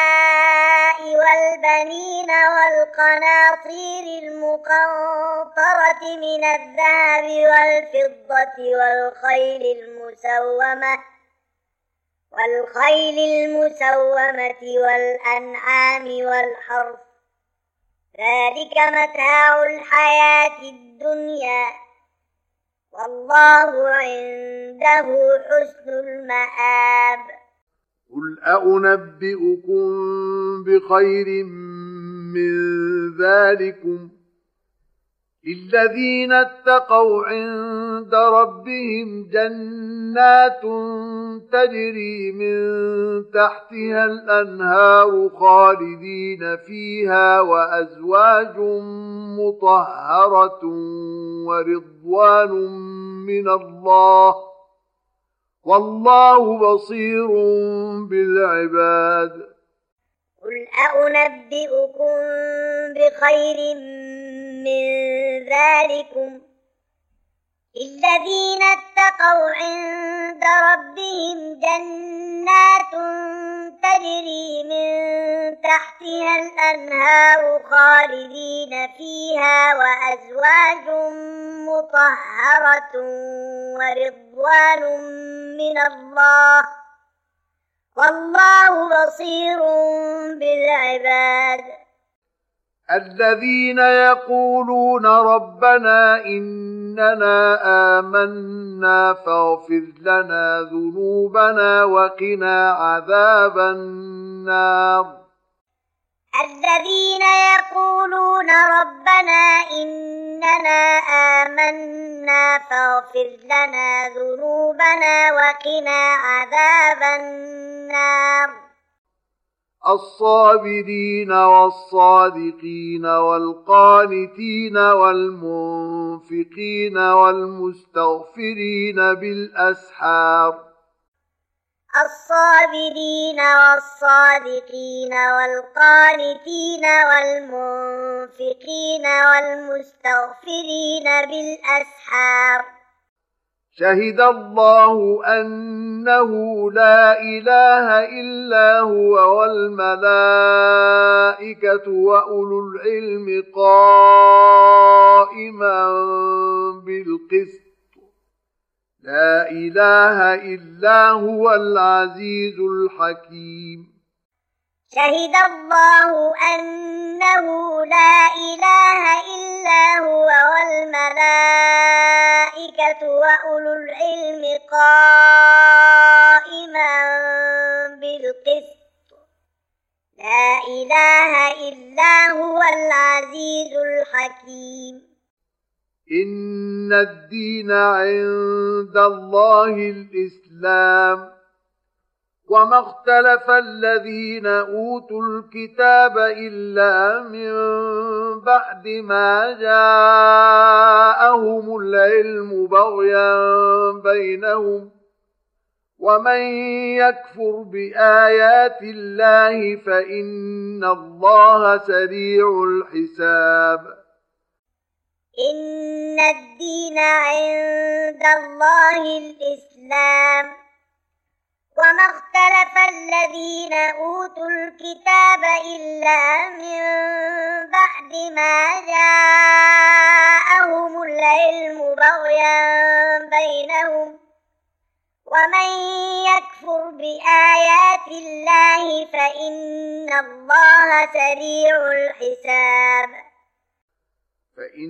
والبنين والقناطير المقنطرة من الذهب والفضة والخيل المسومة والخيل المسومة والأنعام والحرث ذلك متاع الحياة الدنيا والله عنده حسن المآب قل أنبئكم بخير من ذلكم للذين اتقوا عند ربهم جنات تجري من تحتها الأنهار خالدين فيها وأزواج مطهرة ورضوان من الله والله بصير بالعباد قل أنبئكم بخير من ذلكم للذين اتقوا عند ربهم جنات تجري من تحتها الأنهار خالدين فيها وأزواج مطهرة ورضوان من الله والله بصير بالعباد الذين يقولون ربنا إننا آمنا فاغفر لنا ذنوبنا وقنا عذاب النار الذين يقولون ربنا إننا آمنا فاغفر لنا ذنوبنا وقنا عذاب النار الصابرين والصادقين والقانتين والمنفقين والمستغفرين بالأسحار الصابرين والصادقين والقانتين والمنفقين والمستغفرين بالأسحار شهد الله أنه لا إله إلا هو والملائكة وأولو العلم قائما بالقسط لا إله إلا هو العزيز الحكيم شهد الله أنه لا إله إلا هو والملائكة وأولو العلم قائما بالقسط لا إله إلا هو العزيز الحكيم إن الدين عند الله الإسلام وما اختلف الذين أوتوا الكتاب إلا من بعد ما جاءهم العلم بغيا بينهم ومن يكفر بآيات الله فإن الله سريع الحساب إن الدين عند الله الإسلام وما اختلف الذين أوتوا الكتاب إلا من بعد ما جاءهم العلم بغيا بينهم ومن يكفر بآيات الله فإن الله سريع الحساب فإن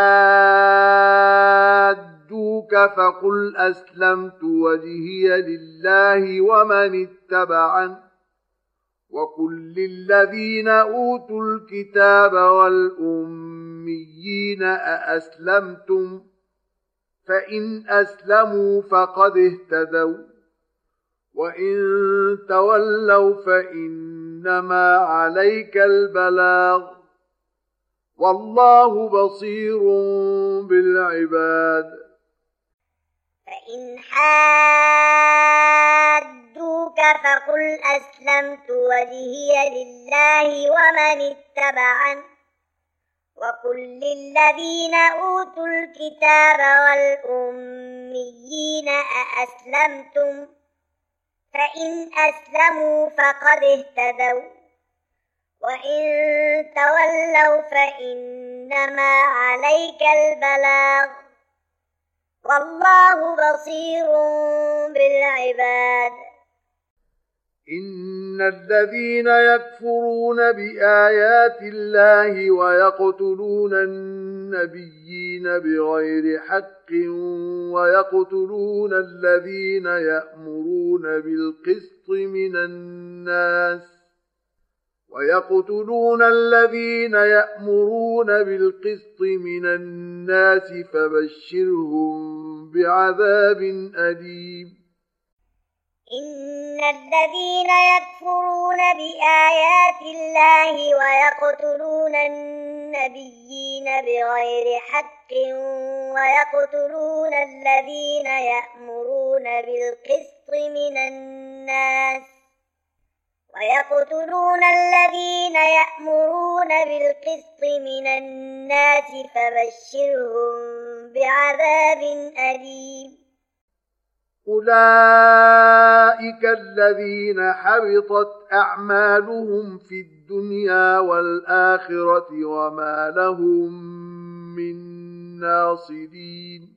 حادوك فقل أسلمت وجهي لله ومن اتبعن وقل للذين أوتوا الكتاب والأميين أأسلمتم فإن أسلموا فقد اهتدوا وإن تولوا فإنما عليك البلاغ والله بصير بالعباد فإن حادوك فقل أسلمت وجهي لله ومن اتبعن وقل للذين أوتوا الكتاب والأميين أأسلمتم فإن أسلموا فقد اهتدوا وإن تولوا فإنما عليك البلاغ والله بصير بالعباد إن الذين يكفرون بآيات الله ويقتلون النبيين بغير حق ويقتلون الذين يأمرون بالقسط من الناس ويقتلون الذين يأمرون بالقسط من الناس فبشرهم بعذاب أليم إن الذين يكفرون بآيات الله ويقتلون النبيين بغير حق ويقتلون الذين يأمرون بالقسط من الناس ويقتلون الذين يأمرون بالقسط من الناس فبشرهم بعذاب أليم أولئك الذين حبطت أعمالهم في الدنيا والآخرة وما لهم من ناصرين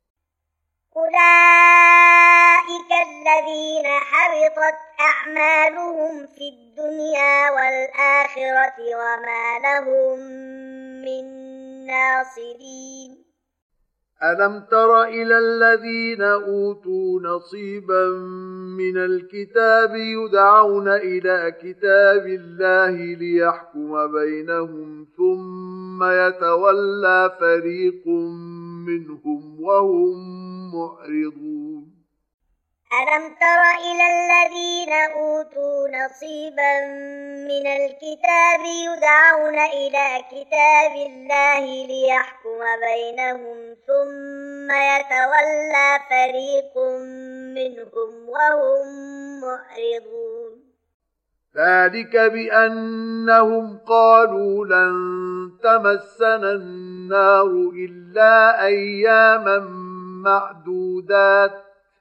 أولئك الذين حبطت أعمالهم في الدنيا والآخرة وما لهم من ناصرين ألم تر إلى الذين أوتوا نصيبا من الكتاب يدعون إلى كتاب الله ليحكم بينهم ثم يتولى فريق منهم وهم معرضون ألم تر إلى الذين أوتوا نصيبا من الكتاب يدعون إلى كتاب الله ليحكم بينهم ثم يتولى فريق منهم وهم معرضون ذلك بأنهم قالوا لن تمسنا النار إلا أياما معدودات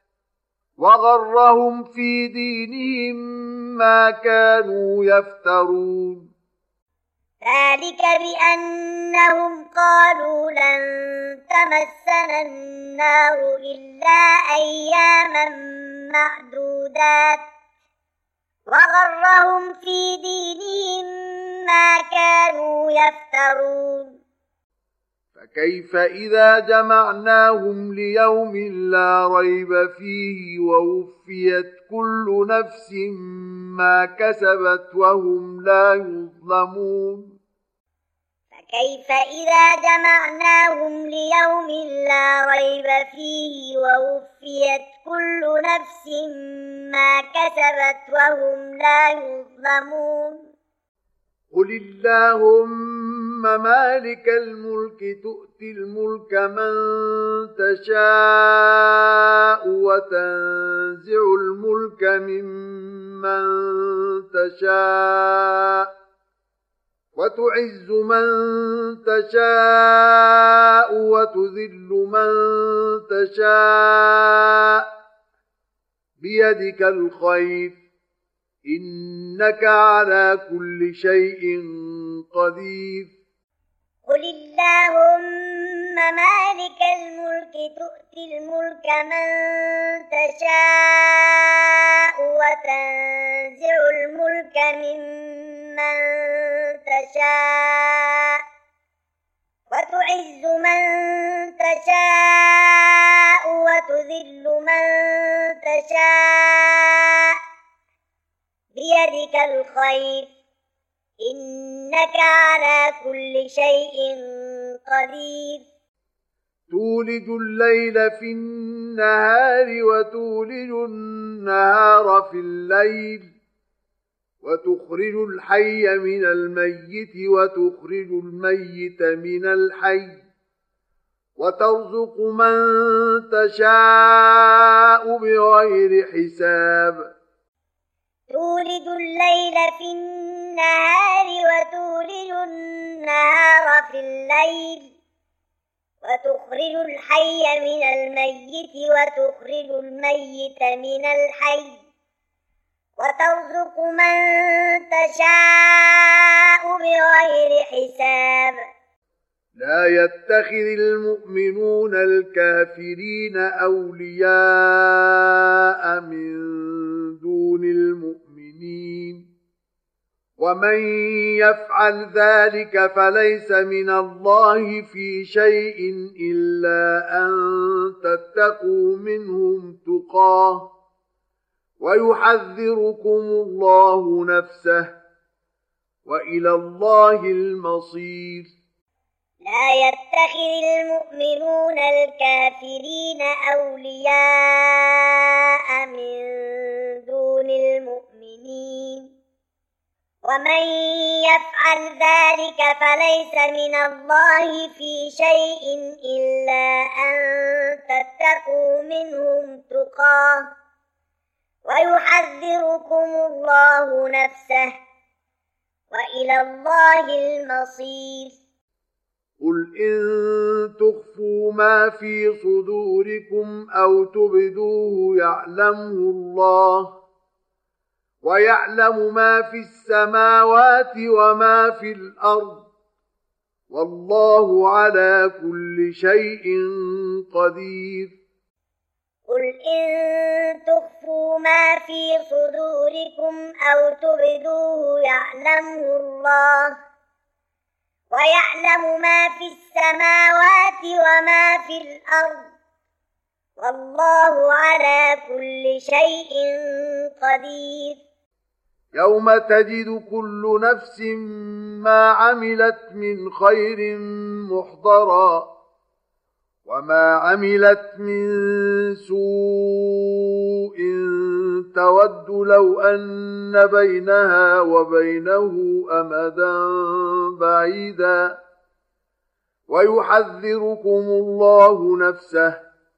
وغرهم في دينهم ما كانوا يفترون ذلك بأنهم قالوا لن تمسنا النار إلا أياما معدودات وغرهم في دينهم ما كانوا يفترون فكيف إذا جمعناهم ليوم لا ريب فيه ووفيت كل نفس ما كسبت وهم لا يظلمون فكيف إذا جمعناهم ليوم لا ريب فيه ووفيت كل نفس ما كسبت وهم لا يظلمون قل اللهم مالك الملك تؤتي الملك من تشاء وتنزع الملك ممن تشاء وتعز من تشاء وتذل من تشاء بيدك الخير إنك على كل شيء قدير قل اللهم مالك الملك تؤتي الملك من تشاء وتنزع الملك ممن تشاء وتعز من تشاء وتذل من تشاء بيدك الخير إنك على كل شيء قدير تولج الليل في النهار وتولج النهار في الليل وتخرج الحي من الميت وتخرج الميت من الحي وترزق من تشاء بغير حساب تولج الليل في النهار وتولج النهار في الليل وتخرج الحي من الميت وتخرج الميت من الحي وترزق من تشاء بغير حساب لا يتخذ المؤمنون الكافرين أولياء من دون المؤمنين ومن يفعل ذلك فليس من الله في شيء إلا أن تتقوا منهم تقاه ويحذركم الله نفسه وإلى الله المصير لا يتخذ المؤمنون الكافرين أولياء من دون المؤمنين ومن يفعل ذلك فليس من الله في شيء إلا أن تتقوا منهم تقاه ويحذركم الله نفسه وإلى الله المصير قل إن تخفوا ما في صدوركم أو تبدوه يعلمه الله ويعلم ما في السماوات وما في الأرض والله على كل شيء قدير قل إن تخفوا ما في صدوركم أو تبدوه يعلمه الله ويعلم ما في السماوات وما في الأرض والله على كل شيء قدير يوم تجد كل نفس ما عملت من خير محضرا وما عملت من سوء تود لو أن بينها وبينه أمدا بعيدا ويحذركم الله نفسه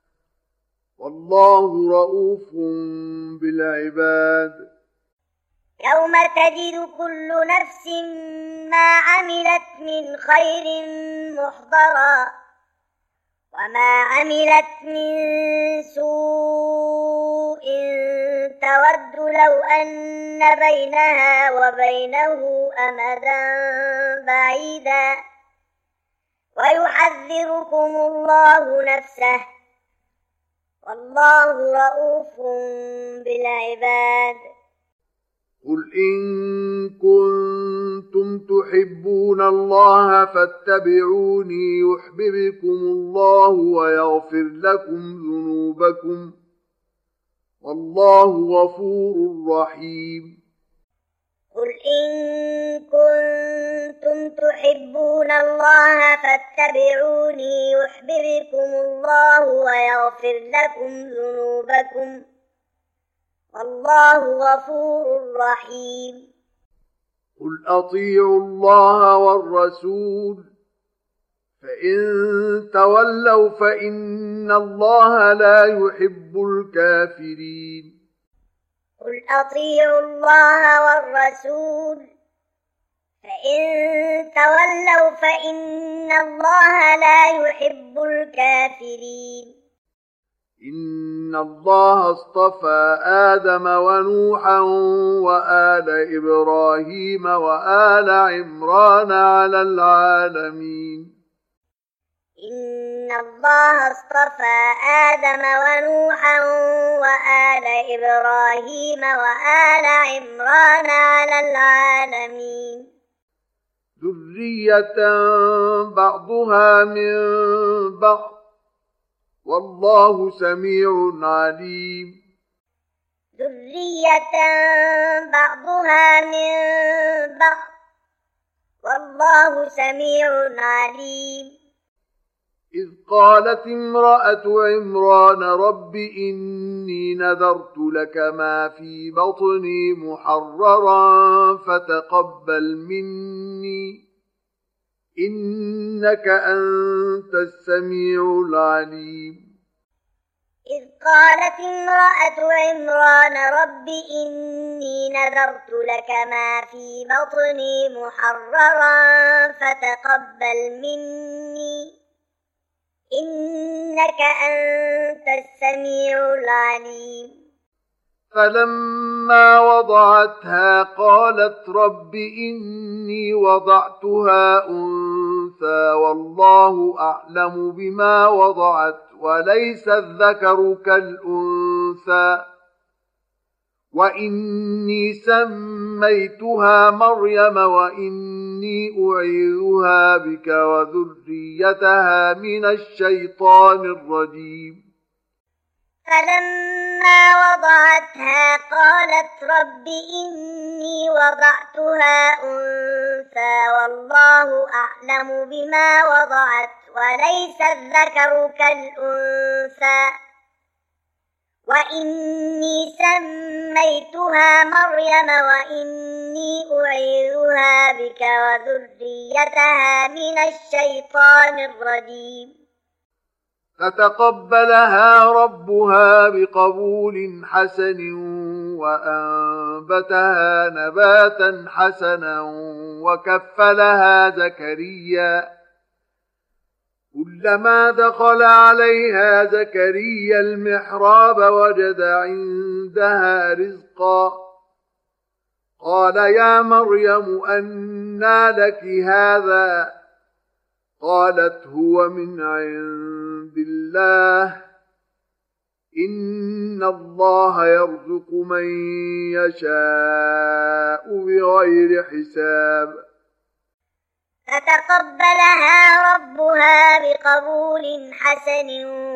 والله رؤوف بالعباد يوم تجد كل نفس ما عملت من خير محضرا وما عملت من سوء تود لو أن بينها وبينه أمدا بعيدا ويحذركم الله نفسه والله رؤوف بالعباد إن كنتم تحبون الله فاتبعوني يحببكم الله ويغفر لكم ذنوبكم والله غفور رحيم قل إن كنتم تحبون الله فاتبعوني يحببكم الله ويغفر لكم ذنوبكم والله غفور رحيم قل أطيعوا الله والرسول فإن تولوا فإن الله لا يحب الكافرين قل أطيعوا الله والرسول فإن تولوا فإن الله لا يحب الكافرين إن الله اصطفى آدم ونوحا وآل إبراهيم وآل عمران على العالمين إن الله اصطفى آدم ونوحا وآل إبراهيم وآل عمران على العالمين ذرية بعضها من بعض والله سميع عليم ذرية بعضها من بعض والله سميع عليم إذ قالت امرأة عمران رب إني نذرت لك ما في بطني محررا فتقبل مني إنك أنت السميع العليم إذ قالت امرأة عمران رب إني نذرت لك ما في بطني محررا فتقبل مني إنك أنت السميع العليم فلما وضعتها قالت رب إني وضعتها أنثى والله أعلم بما وضعت وليس الذكر كالأنثى وإني سميتها مريم وإني أعيذها بك وذريتها من الشيطان الرجيم فلما وضعتها قالت رب إني وضعتها أنثى والله أعلم بما وضعت وليس الذكر كالأنثى وإني سميتها مريم وإني أعيذها بك وذريتها من الشيطان الرجيم فتقبلها ربها بقبول حسن وأنبتها نباتا حسنا وكفلها زكريا كلما دخل عليها زكريا المحراب وجد عندها رزقا قال يا مريم أنى لك هذا قالت هو من عند الله إن الله يرزق من يشاء بغير حساب فتقبلها ربها بقبول حسن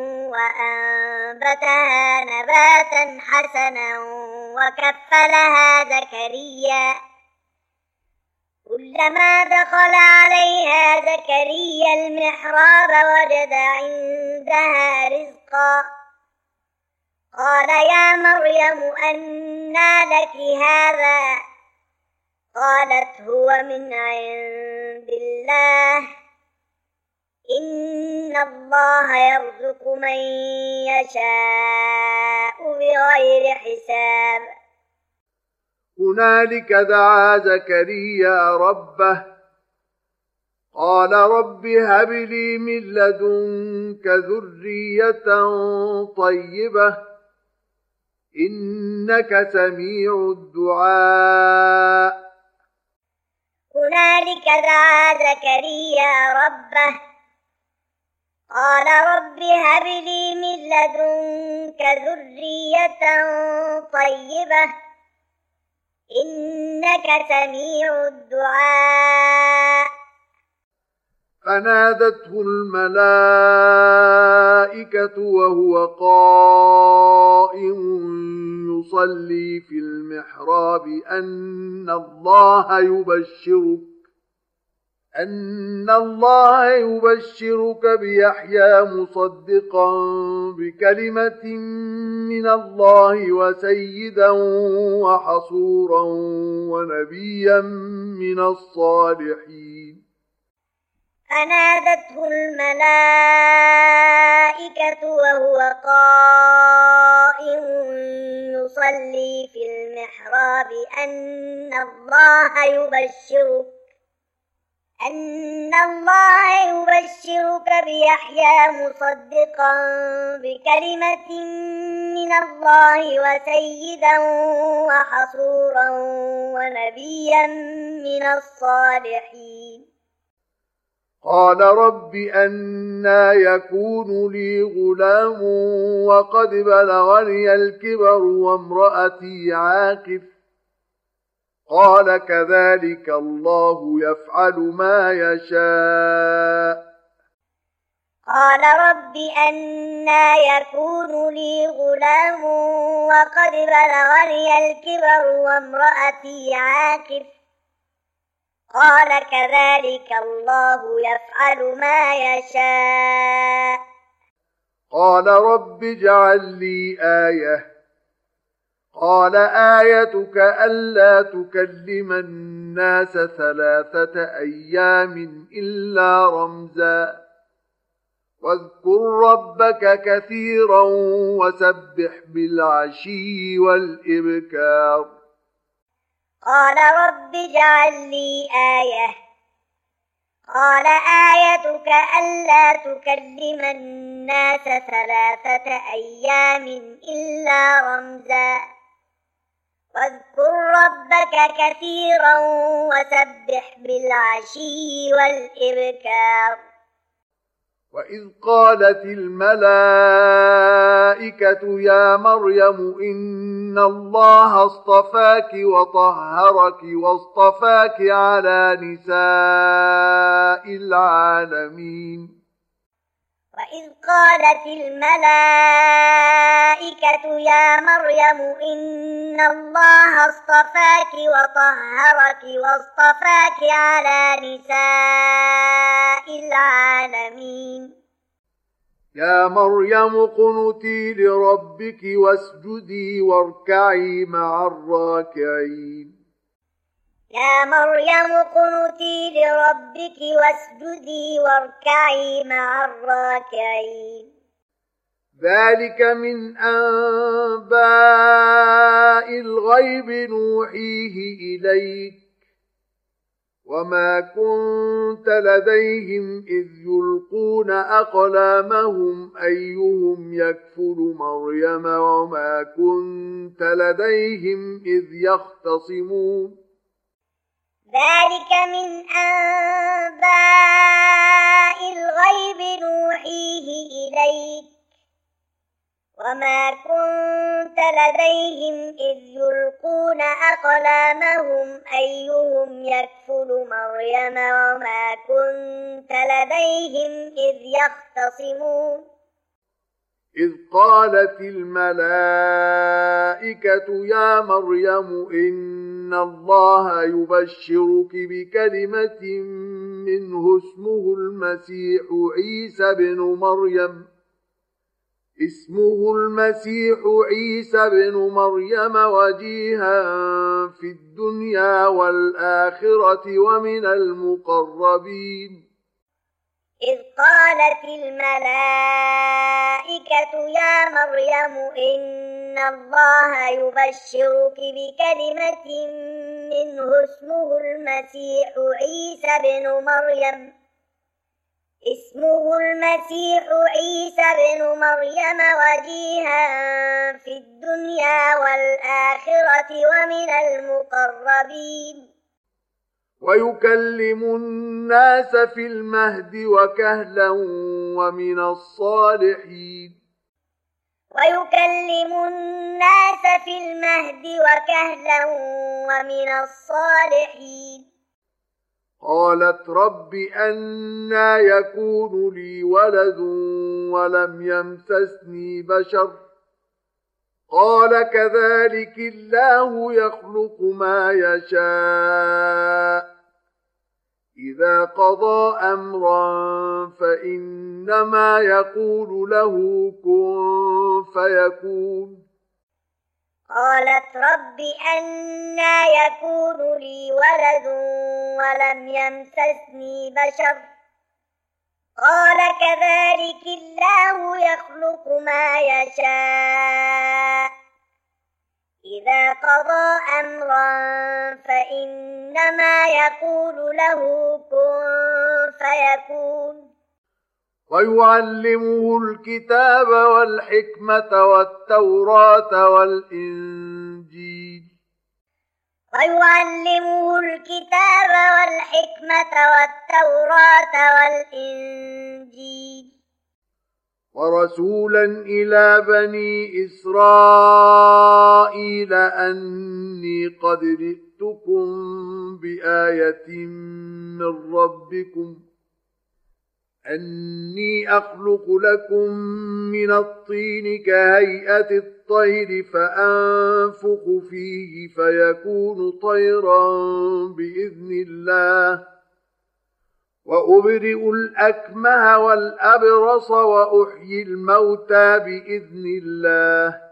وأنبتها نباتا حسنا وكفلها زكريا كلما دخل عليها زكريا المحراب وجد عندها رزقا قال يا مريم أنى لك هذا قالت هو من عند الله إن الله يرزق من يشاء بغير حساب هنالك دعا زكريا ربه قال رب هب لي من لدنك ذرية طيبة إنك سميع الدعاء هنالك دعا زكريا ربه قال رب هب لي من لدنك ذرية طيبة إن إنك سميع الدعاء. فنادته الملائكة وهو قائم يصلي في المحراب أن الله يبشرك أن الله يبشرك بيحيى مصدقا بكلمة من الله وسيدا وحصورا ونبيا من الصالحين. فنادته الملائكة وهو قائم يصلي في المحراب أن الله يبشرك أن الله يبشرك بيحيى مصدقا بكلمة من الله وسيدا وحصورا ونبيا من الصالحين. قال رب أنى يكون لي غلام وقد بلغني الكبر وامرأتي عاقر. قال كذلك الله يفعل ما يشاء. قال رب أنى يكون لي غلام وقد بلغني الكبر وامرأتي عاقر. قال كذلك الله يفعل ما يشاء. قال رب اجعل لي آية. قال آيتك ألا تكلم الناس ثلاثة أيام إلا رمزا واذكر ربك كثيرا وسبح بالعشي والإبكار. قال رب اجعل لي آية. قال آيتك ألا تكلم الناس ثلاثة أيام إلا رمزا واذكر ربك كثيرا وسبح بالعشي والإبكار. وإذ قالت الملائكة يا مريم إن الله اصطفاك وطهرك واصطفاك على نساء العالمين. وإذ قالت الملائكة يا مريم إن الله اصطفاك وطهرك واصطفاك على نساء العالمين. يا مريم قنتي لربك واسجدي واركعي مع الراكعين. يا مريم قنتي لربك واسجدي واركعي مع الراكعين. ذلك من أنباء الغيب نوحيه إليك وما كنت لديهم إذ يلقون أقلامهم أيهم يكفل مريم وما كنت لديهم إذ يختصمون. ذلك من أنباء الغيب نوحيه إليك وما كنت لديهم إذ يلقون أقلامهم أيهم يكفل مريم وما كنت لديهم إذ يختصمون. إذ قالت الملائكة يا مريم إن الله يبشرك بكلمة منه اسمه المسيح عيسى بن مريم اسمه المسيح عيسى بن مريم وجيها في الدنيا والآخرة ومن المقربين. إذ قالت الملائكة يا مريم إن الله يبشرك بكلمة منه اسمه المسيح عيسى بن مريم اسمه المسيح عيسى بن مريم وجيها في الدنيا والآخرة ومن المقربين. ويكلم الناس في المهد وكهلا ومن الصالحين. ويكلم الناس في المهد وكهلا ومن الصالحين. قالت رب أنى يكون لي ولد ولم يمسسني بشر قال كذلك الله يخلق ما يشاء إذا قضى أمرا فإنما يقول له كن فيكون. قالت رب أنى يكون لي ولد ولم يمسسني بشر قال كذلك الله يخلق ما يشاء إذا قضى أمرا فإنما يقول له كن فيكون. ويعلمه الكتاب والحكمة والتوراة والإنجيل ويعلمه الكتاب والحكمة والتوراة والإنجيل ورسولا إلى بني إسرائيل أني قد جئتكم بآية من ربكم أني أخلق لكم من الطين كهيئة الطير فأنفخ فيه فيكون طيرا بإذن الله وأبرئ الأكمه والأبرص وأحيي الموتى بإذن الله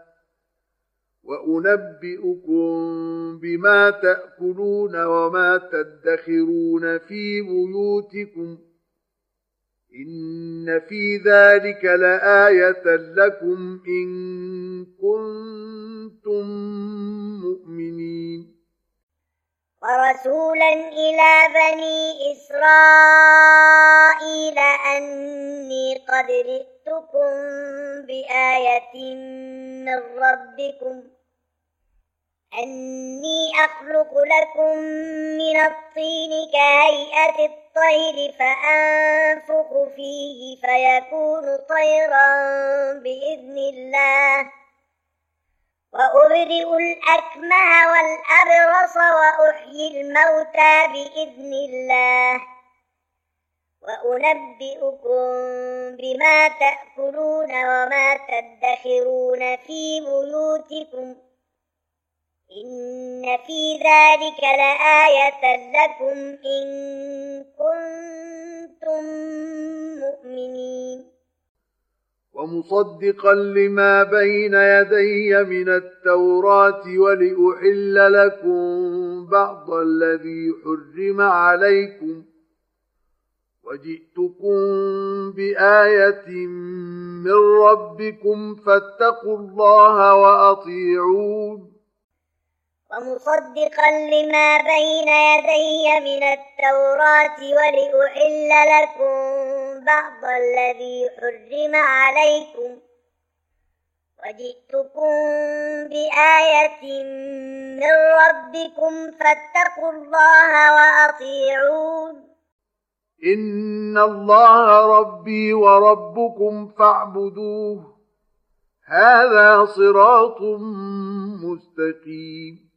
وأنبئكم بما تأكلون وما تدخرون في بيوتكم إن في ذلك لآية لكم إن كنتم مؤمنين. ورسولا إلى بني إسرائيل أني قد جئتكم بآية من ربكم أني أخلق لكم من الطين كهيئة الطير فأنفخ فيه فيكون طيرا بإذن الله وأبرئ الأكمه والأبرص وأحيي الموتى بإذن الله وأنبئكم بما تأكلون وما تدخرون في بيوتكم إن في ذلك لآية لكم إن كنتم مؤمنين. ومصدقا لما بين يدي من التوراة ولأحل لكم بعض الذي حرم عليكم وجئتكم بآية من ربكم فاتقوا الله وأطيعون. ومصدقا لما بين يدي من التوراة ولأحل لكم بعض الذي حرم عليكم وجئتكم بآية من ربكم فاتقوا الله وأطيعون. إن الله ربي وربكم فاعبدوه هذا صراط مستقيم.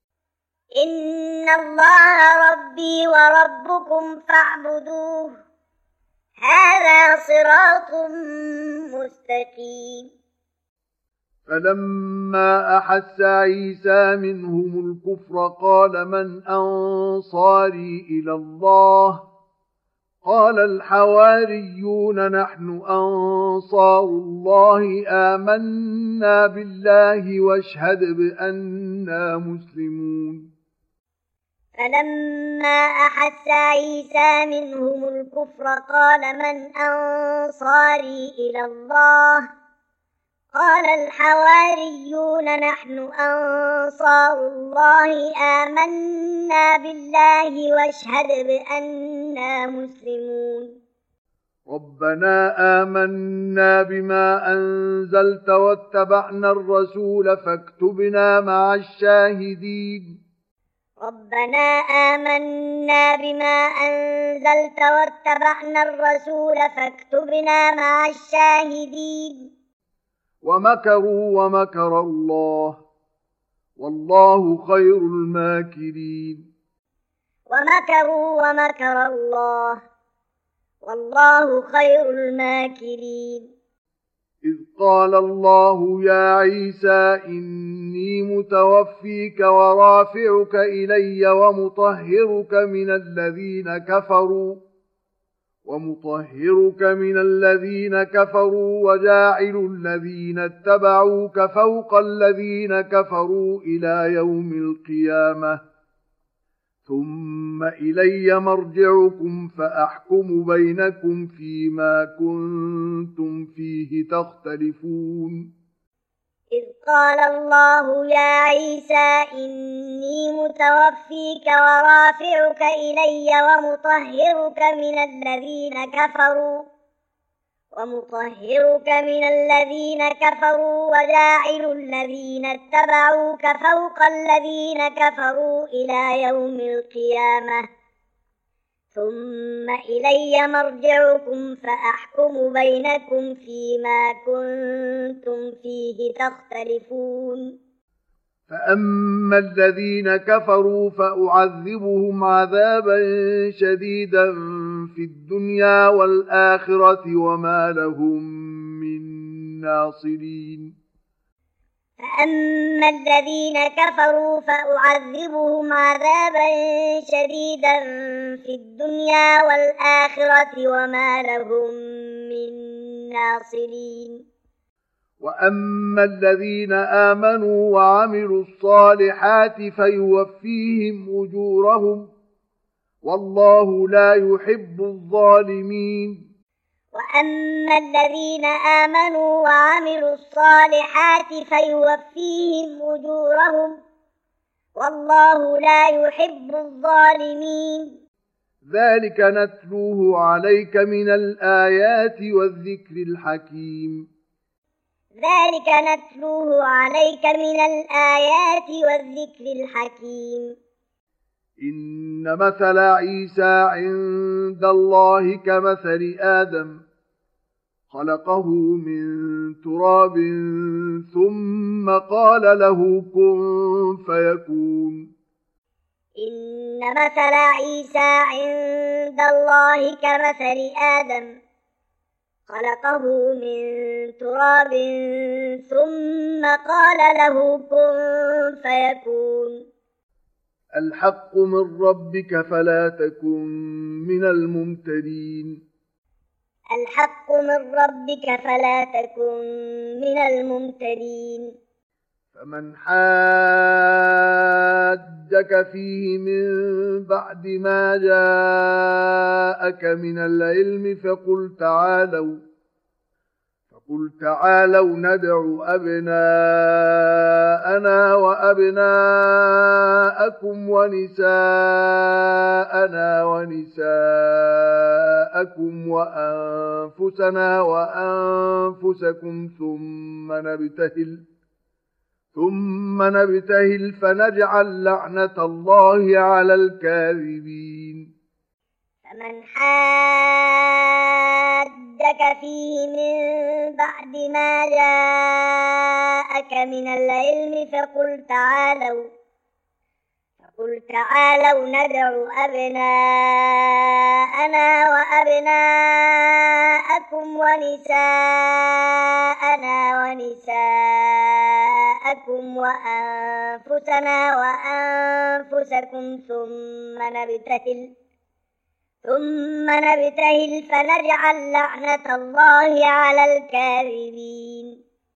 إن الله ربي وربكم فاعبدوه هذا صراط مستقيم. فلما أحس عيسى منهم الكفر قال من أنصاري إلى الله قال الحواريون نحن أنصار الله آمنا بالله واشهد بأننا مسلمون. فلما أحس عيسى منهم الكفر قال من أنصاري إلى الله قال الحواريون نحن أنصار الله آمنا بالله واشهد بأننا مسلمون. ربنا آمنا بما أنزلت واتبعنا الرسول فاكتبنا مع الشاهدين. ربنا آمنا بما أنزلت واتبعنا الرسول فاكتبنا مع الشاهدين. ومكروا ومكر الله والله خير الماكرين. ومكروا ومكر الله والله خير الماكرين. إذ قال الله يا عيسى إني متوفيك ورافعك إلي ومطهرك من الذين كفروا ومطهرك من الذين كفروا وجاعل الذين اتبعوك فوق الذين كفروا إلى يوم القيامة ثم إلي مرجعكم فأحكم بينكم فيما كنتم فيه تختلفون. إذ قال الله يا عيسى إني متوفيك ورافعك إلي ومطهرك من الذين كفروا ومطهرك من الذين كفروا وجاعل الذين اتبعوك فوق الذين كفروا إلى يوم القيامة ثم إلي مرجعكم فأحكم بينكم فيما كنتم فيه تختلفون. فأما الذين كفروا فأعذبهم عذابا شديدا في الدنيا والآخرة وما لهم من ناصرين. فأما الذين كفروا فأعذبهم عذابا شديدا في الدنيا والآخرة وما لهم من ناصرين. وأما الذين آمنوا وعملوا الصالحات فيوفيهم أجورهم والله لا يحب الظالمين. وأما الذين آمنوا وعملوا الصالحات فيوفيهم أجورهم والله لا يحب الظالمين. ذلك نتلوه عليك من الآيات والذكر الحكيم. ذلك نتلوه عليك من الآيات والذكر الحكيم. إن مثل عيسى عند الله كمثل آدم خلقه من تراب ثم قال له كن فيكون. إن مثل عيسى عند الله كمثل آدم خلقه من تراب ثم قال له كن فيكون. الحق من ربك فلا تكن من الممترين. الحق من ربك فلا تكن من الممترين. فمن حاجك فيه من بعد ما جاءك من العلم فقل تعالوا فقل تعالوا ندع أبناءنا وأبناءكم ونساءنا ونساءكم وأنفسنا وأنفسكم ثم نبتهل ثم نبتهل فنجعل لعنة الله على الكاذبين. فمن حاجك فيه من بعد ما جاءك من العلم فقل تعالوا فقل تعالوا ندع أبناءنا وأبناءكم ونساءنا ونساءكم وأنفسنا وأنفسكم ثم نبتهل ثم نبتهل فنجعل لعنة الله على الكاذبين.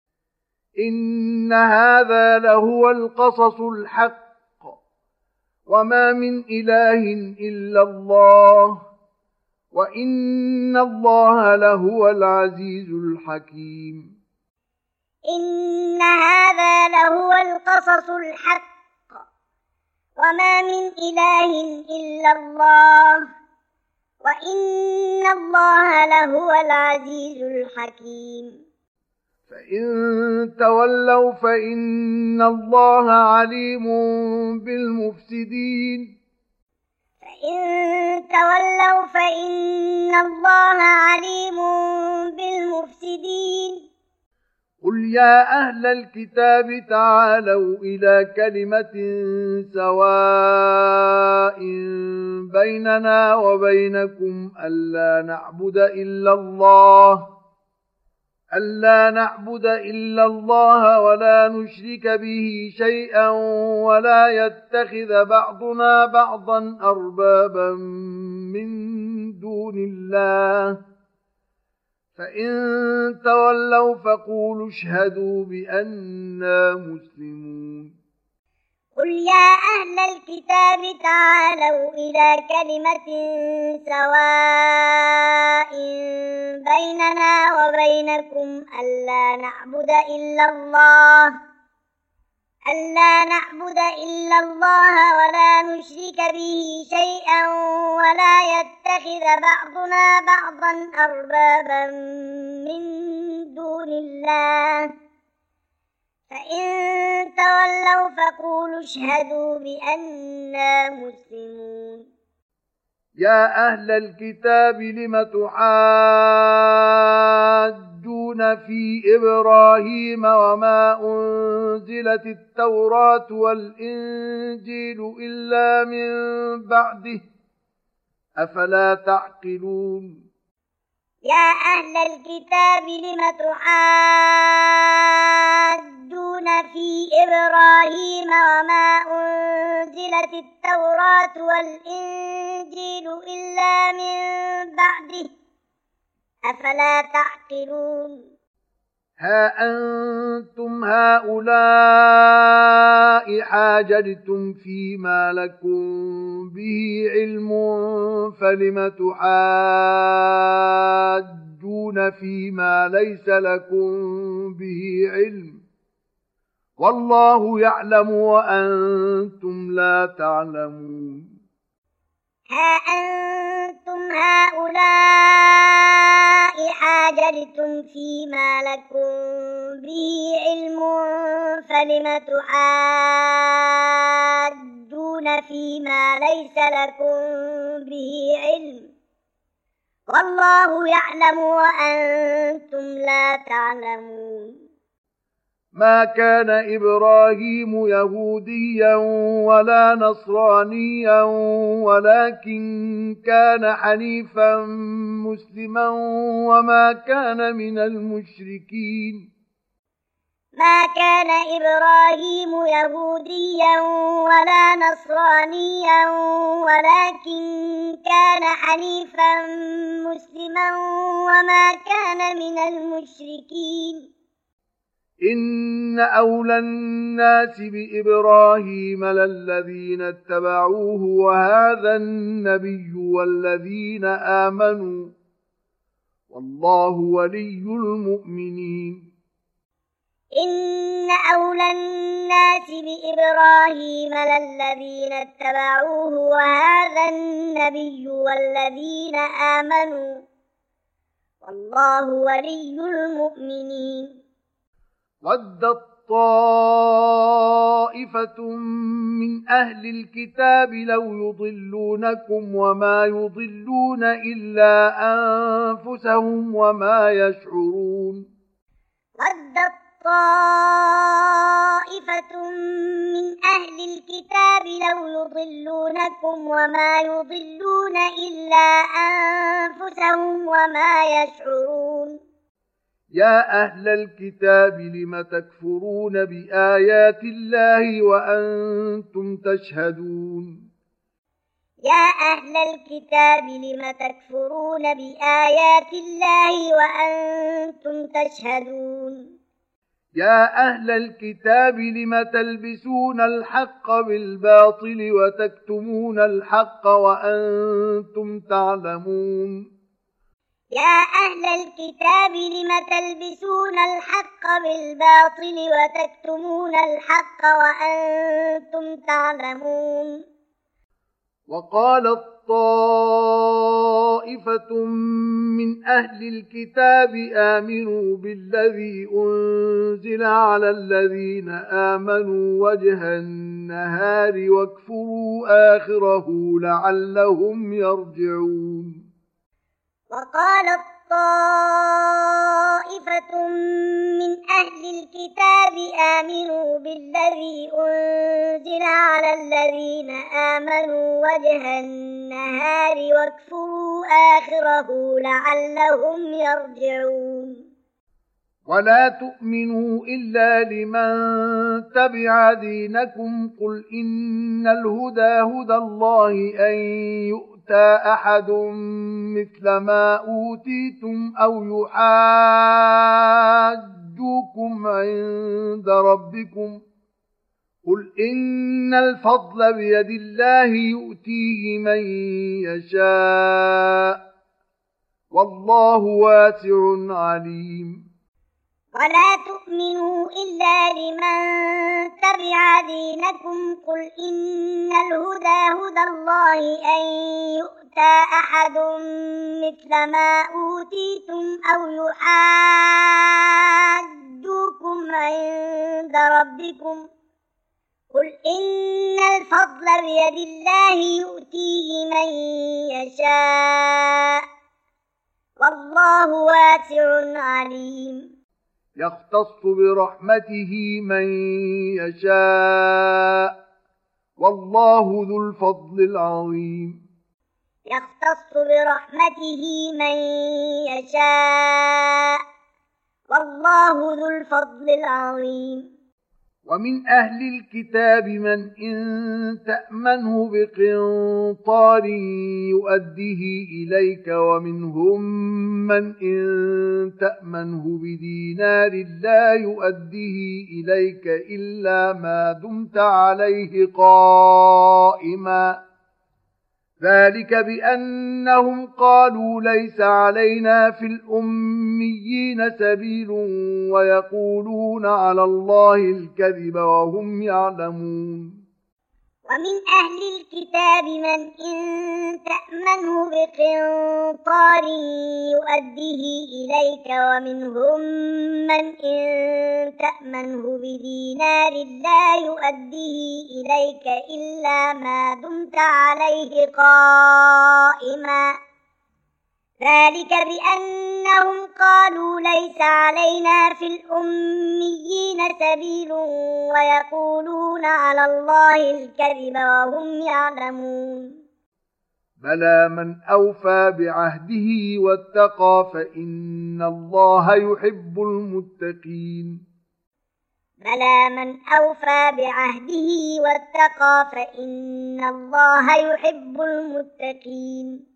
إن هذا لهو القصص الحق وما من إله إلا الله وإن الله لهو العزيز الحكيم. إن هذا لهو القصص الحق وما من إله إلا الله وإن الله لهو العزيز الحكيم. فإن تولوا فإن الله عليم بالمفسدين. فإن تولوا فإن الله عليم بالمفسدين. قل يا أهل الكتاب تعالوا إلى كلمة سواء بيننا وبينكم ألا نعبد إلا الله ألا نعبد إلا الله ولا نشرك به شيئا ولا يتخذ بعضنا بعضا أربابا من دون الله فإن تولوا فقولوا اشهدوا بأننا مسلمون قل يا أهل الكتاب تعالوا إلى كلمة سواء بيننا وبينكم ألا نعبد إلا الله ألا نعبد إلا الله ولا نشرك به شيئا ولا يتخذ بعضنا بعضا أربابا من دون الله فإن تولوا فقولوا اشهدوا بأننا مسلمون يا أهل الكتاب لم تحاجون في إبراهيم وما أنزلت التوراة والإنجيل إلا من بعده أفلا تعقلون يا أهل الكتاب لم تحاجون في إبراهيم وما أنزلت التوراة والإنجيل إلا من بعده أفلا تعقلون ها أنتم هؤلاء حاججتم فيما لكم به علم فلم تحاجون فيما ليس لكم به علم والله يعلم وأنتم لا تعلمون ها أنتم هؤلاء حاججتم فيما لكم به علم فلم تحاجون فيما ليس لكم به علم والله يعلم وأنتم لا تعلمون ما كان إبراهيم يهوديا ولا نصرانيا ولكن كان حنيفا مسلما وما كان من المشركين ما كان إبراهيم يهوديا ولا نصرانيا ولكن كان حنيفا مسلما وما كان من المشركين إن أولى الناس بإبراهيم للذين اتبعوه وهذا النبي والذين آمنوا والله ولي المؤمنين إن أولى الناس بإبراهيم للذين اتبعوه وهذا النبي والذين آمنوا والله ولي المؤمنين ودت طائفة من أهل الكتاب لو يضلونكم وما يضلون إلا أنفسهم وما يشعرون ودت طائفة من أهل الكتاب لو يضلونكم وما يضلون إلا أنفسهم وما يشعرون يا أهل الكتاب لم تكفرون بآيات الله وأنتم تشهدون يا أهل الكتاب لم تكفرون بآيات الله وأنتم تشهدون يا أهل الكتاب لم تلبسون الحق بالباطل وتكتمون الحق وأنتم تعلمون يا أهل الكتاب لم تلبسون الحق بالباطل وتكتمون الحق وأنتم تعلمون وقالت طائفة من أهل الكتاب آمنوا بالذي أنزل على الذين آمنوا وجه النهار واكفروا آخره لعلهم يرجعون وقالت طائفة من أهل الكتاب آمنوا بالذي أنزل على الذين آمنوا وجه النهار واكفروا آخره لعلهم يرجعون ولا تؤمنوا إلا لمن تبع دينكم قل إن الهدى هدى الله أن يؤتى أحد مثل ما أوتيتم أو يحاجوكم عند ربكم قل إن الفضل بيد الله يؤتيه من يشاء والله واسع عليم ولا تؤمنوا إلا لمن تبع دينكم قل إن الهدى هدى الله أن يؤتى أحد مثل ما أوتيتم أو يحاجوكم عند ربكم قل إن الفضل بيد الله يؤتيه من يشاء والله واسع عليم يختص برحمته من يشاء والله ذو الفضل العظيم يختص برحمته من يشاء والله ذو الفضل العظيم ومن أهل الكتاب من إن تأمنه بقنطار يؤديه إليك ومنهم من إن تأمنه بدينار لا يؤديه إليك إلا ما دمت عليه قائما ذلك بأنهم قالوا ليس علينا في الأميين سبيل ويقولون على الله الكذب وهم يعلمون ومن أهل الكتاب من إن تأمنه بقنطار يؤديه إليك ومنهم من إن تأمنه بدينار لا يؤديه إليك إلا ما دمت عليه قائما ذلك بأنهم قالوا ليس علينا في الأميين سبيل ويقولون على الله الكذب وهم يعلمون بلى من أوفى بعهده واتقى فإن الله يحب المتقين بلى من أوفى بعهده واتقى فإن الله يحب المتقين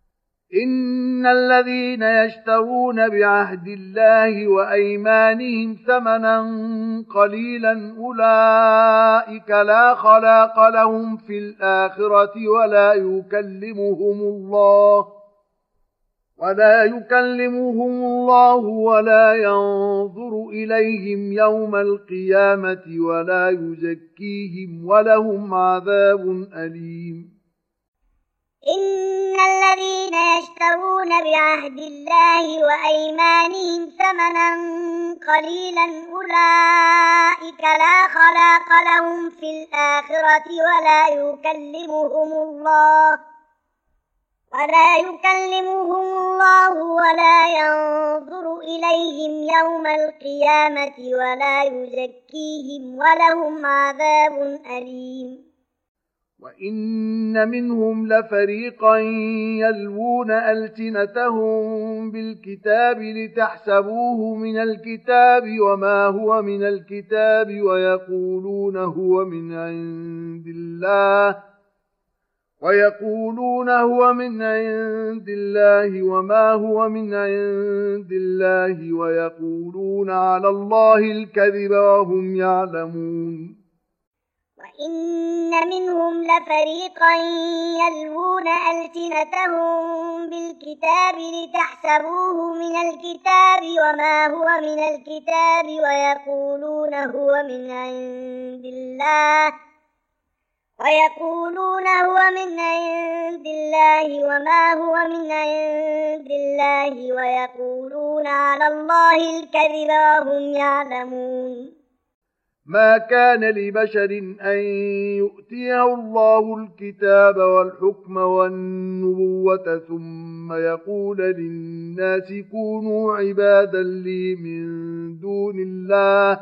إن الذين يشترون بعهد الله وأيمانهم ثمنا قليلا أولئك لا خلاق لهم في الآخرة ولا يكلمهم الله ولا يكلمهم الله ولا ينظر إليهم يوم القيامة ولا يزكيهم ولهم عذاب أليم إن الذين يشترون بعهد الله وأيمانهم ثمنا قليلا أولئك لا خلاق لهم في الآخرة ولا يكلمهم الله ولا يكلمهم الله ولا ينظر إليهم يوم القيامة ولا يزكيهم ولهم عذاب أليم وإن منهم لفريقا يلوون ألسنتهم بالكتاب لتحسبوه من الكتاب وما هو من الكتاب ويقولون هو من عند الله ويقولون هو من عند الله وما هو من عند الله ويقولون على الله الكذب وهم يعلمون وإن منهم لفريقا يلوون ألسنتهم بالكتاب لتحسبوه من الكتاب وما هو من الكتاب ويقولون هو من عند الله ويقولون هو من عند الله وما هو من عند الله ويقولون على الله الكذب وهم يعلمون ما كان لبشر أن يؤتيه الله الكتاب والحكم والنبوة ثم يقول للناس كونوا عبادا لي من دون الله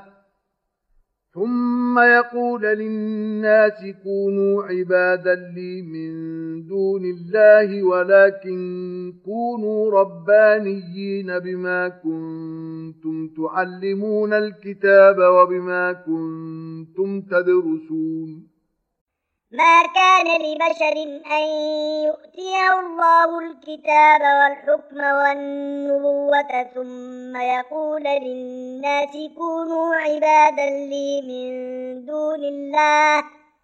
ثم يقول للناس كونوا عبادا لي من دون الله ولكن كونوا ربانيين بما كنتم تعلمون الكتاب وبما كنتم تدرسون ما كان لبشر أن يؤتيه الله الكتاب والحكم والنبوة ثم يقول للناس كونوا عبادا لي من دون الله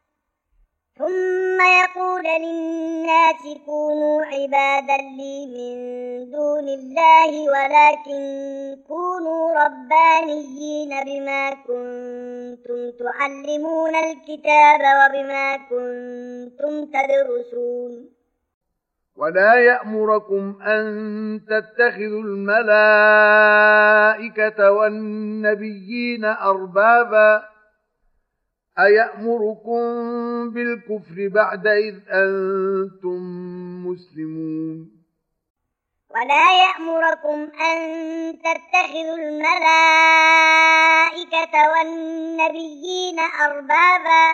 ثم يقول للناس كونوا عبادا لي من دون الله ولكن كونوا ربانيين بما كنتم تعلمون الكتاب وبما كنتم تدرسون ولا يأمركم أن تتخذوا الملائكة والنبيين أربابا أيأمركم بالكفر بعد إذ أنتم مسلمون ولا يأمركم أن تتخذوا الملائكة والنبيين أربابا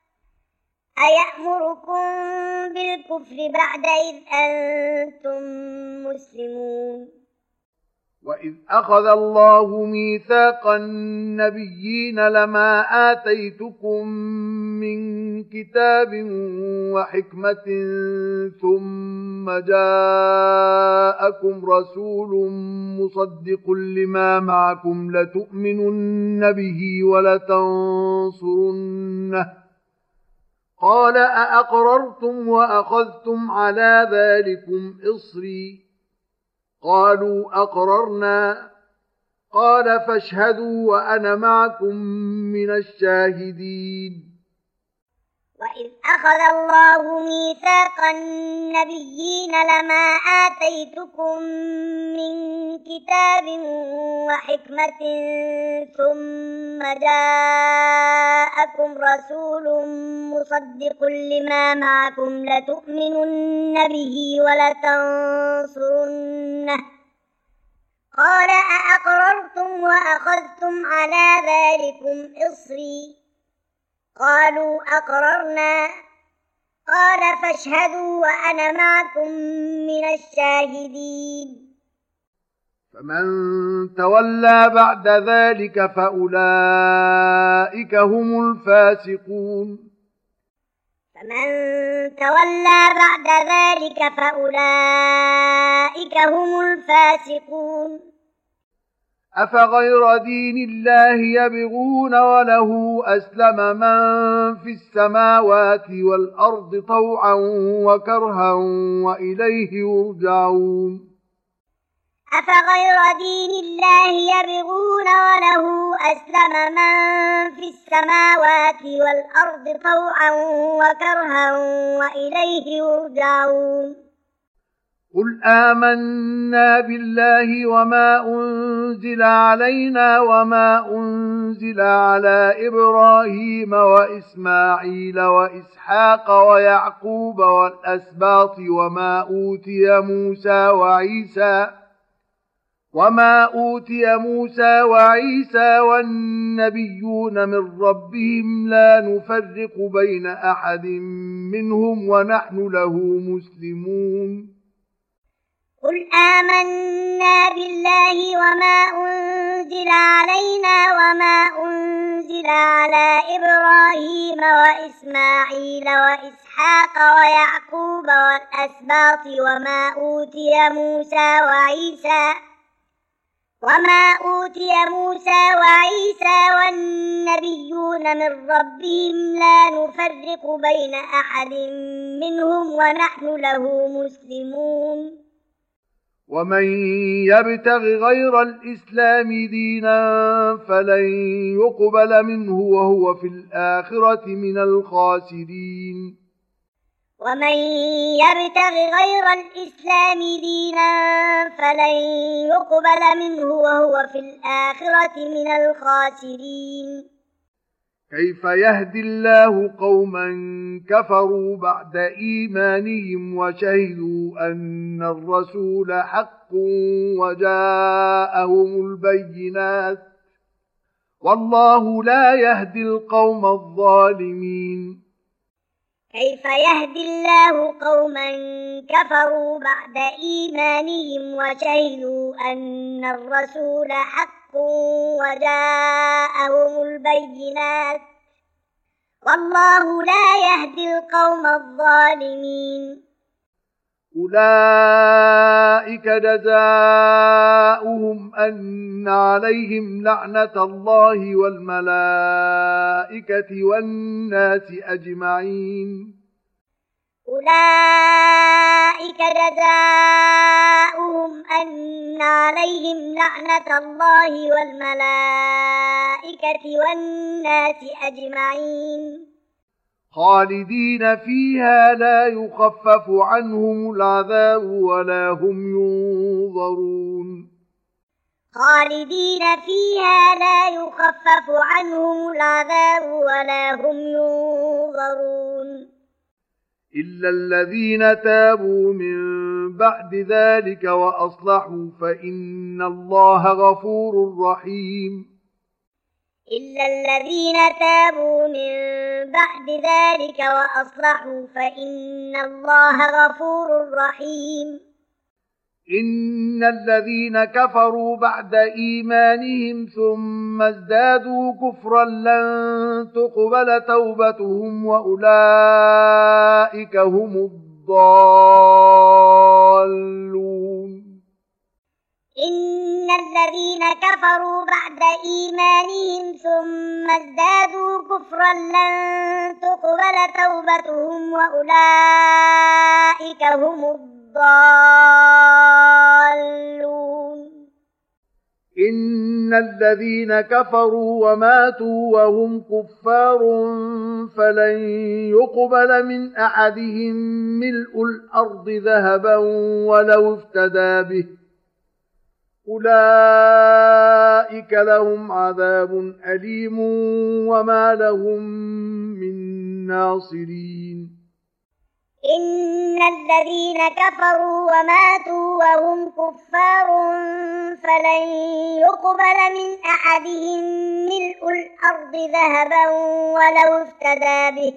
أيأمركم بالكفر بعد إذ أنتم مسلمون وإذ أخذ الله ميثاق النبيين لما آتيتكم من كتاب وحكمة ثم جاءكم رسول مصدق لما معكم لتؤمنن به ولتنصرنه قال أأقررتم وأخذتم على ذلكم إصري قالوا أقررنا قال فاشهدوا وأنا معكم من الشاهدين وإذ أخذ الله ميثاق النبيين لما آتيتكم من كتاب وحكمة ثم جاءكم رسول مصدق لما معكم لتؤمنن به ولتنصرنه قال أأقررتم وأخذتم على ذلكم إصري قالوا أقررنا قال فاشهدوا وأنا معكم من الشاهدين فمن تولى بعد ذلك فأولئك هم الفاسقون فمن تولى بعد ذلك فأولئك هم الفاسقون أفغير دين الله يبغون وله أسلم من في السماوات والأرض طوعا وكرها وإليه يرجعون أفغير دين الله يبغون وله أسلم من في السماوات والأرض طوعا وكرها وإليه يرجعون قل آمنا بالله وما أنزل علينا وما أنزل على إبراهيم وإسماعيل وإسحاق ويعقوب والأسباط وما أوتي موسى وعيسى وما أوتي موسى وعيسى والنبيون من ربهم لا نفرق بين أحد منهم ونحن له مسلمون قل آمنا بالله وما أنزل علينا وما أنزل على إبراهيم وإسماعيل وإسحاق ويعقوب والأسباط وما أوتي موسى وعيسى وما أوتي موسى وعيسى والنبيون من ربهم لا نفرق بين أحد منهم ونحن له مسلمون ومن يبتغ غير الإسلام دينا فلن يقبل منه وهو في الآخرة من الخاسرين ومن يبتغ غير الإسلام دينا فلن يقبل منه وهو في الآخرة من الخاسرين كيف يهدي الله قوما كفروا بعد إيمانهم وشهدوا أن الرسول حق وجاءهم البينات والله لا يهدي القوم الظالمين. كيف يهدي الله قوما كفروا بعد إيمانهم وشهدوا أن الرسول حق وجاءهم البينات والله لا يهدي القوم الظالمين. أولئك جزاؤهم أن عليهم لعنة الله والملائكة والناس أجمعين. أولئك جزاؤهم أن عليهم لعنة الله والملائكة والناس أجمعين خالدين فيها لا يخفف عنهم العذاب ولا هم ينظرون. خالدين فيها لا يخفف عنهم العذاب ولا هم ينظرون إلا الذين تابوا من بعد ذلك وأصلحوا فإن الله غفور رحيم. إلا الذين تابوا من بعد ذلك وأصلحوا فإن الله غفور رحيم. إن الذين كفروا بعد إيمانهم ثم ازدادوا كفرا لن تقبل توبتهم وأولئك هم الضالون. إن الذين كفروا بعد إيمانهم ثم ازدادوا كفرا لن تقبل توبتهم وأولئك هم الضالون. إن الذين كفروا وماتوا وهم كفار فلن يقبل من أحدهم ملء الأرض ذهبا ولو افتدى به أولئك لهم عذاب أليم وما لهم من ناصرين. إن الذين كفروا وماتوا وهم كفار فلن يقبل من أحدهم ملء الأرض ذهبا ولو افتدى به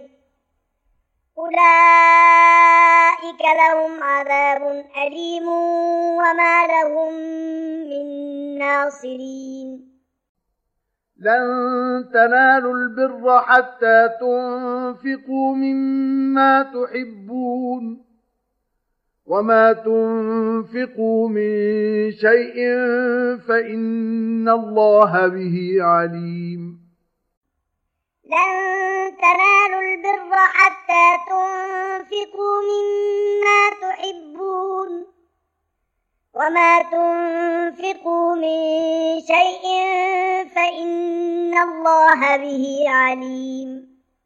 أولئك لهم عذاب أليم وما لهم من ناصرين. لن تنالوا البر حتى تنفقوا مما تحبون وما تنفقوا من شيء فإن الله به عليم. لن تنالوا البر حتى تنفقوا مما تحبون وما تنفقوا من شيء فإن الله به عليم.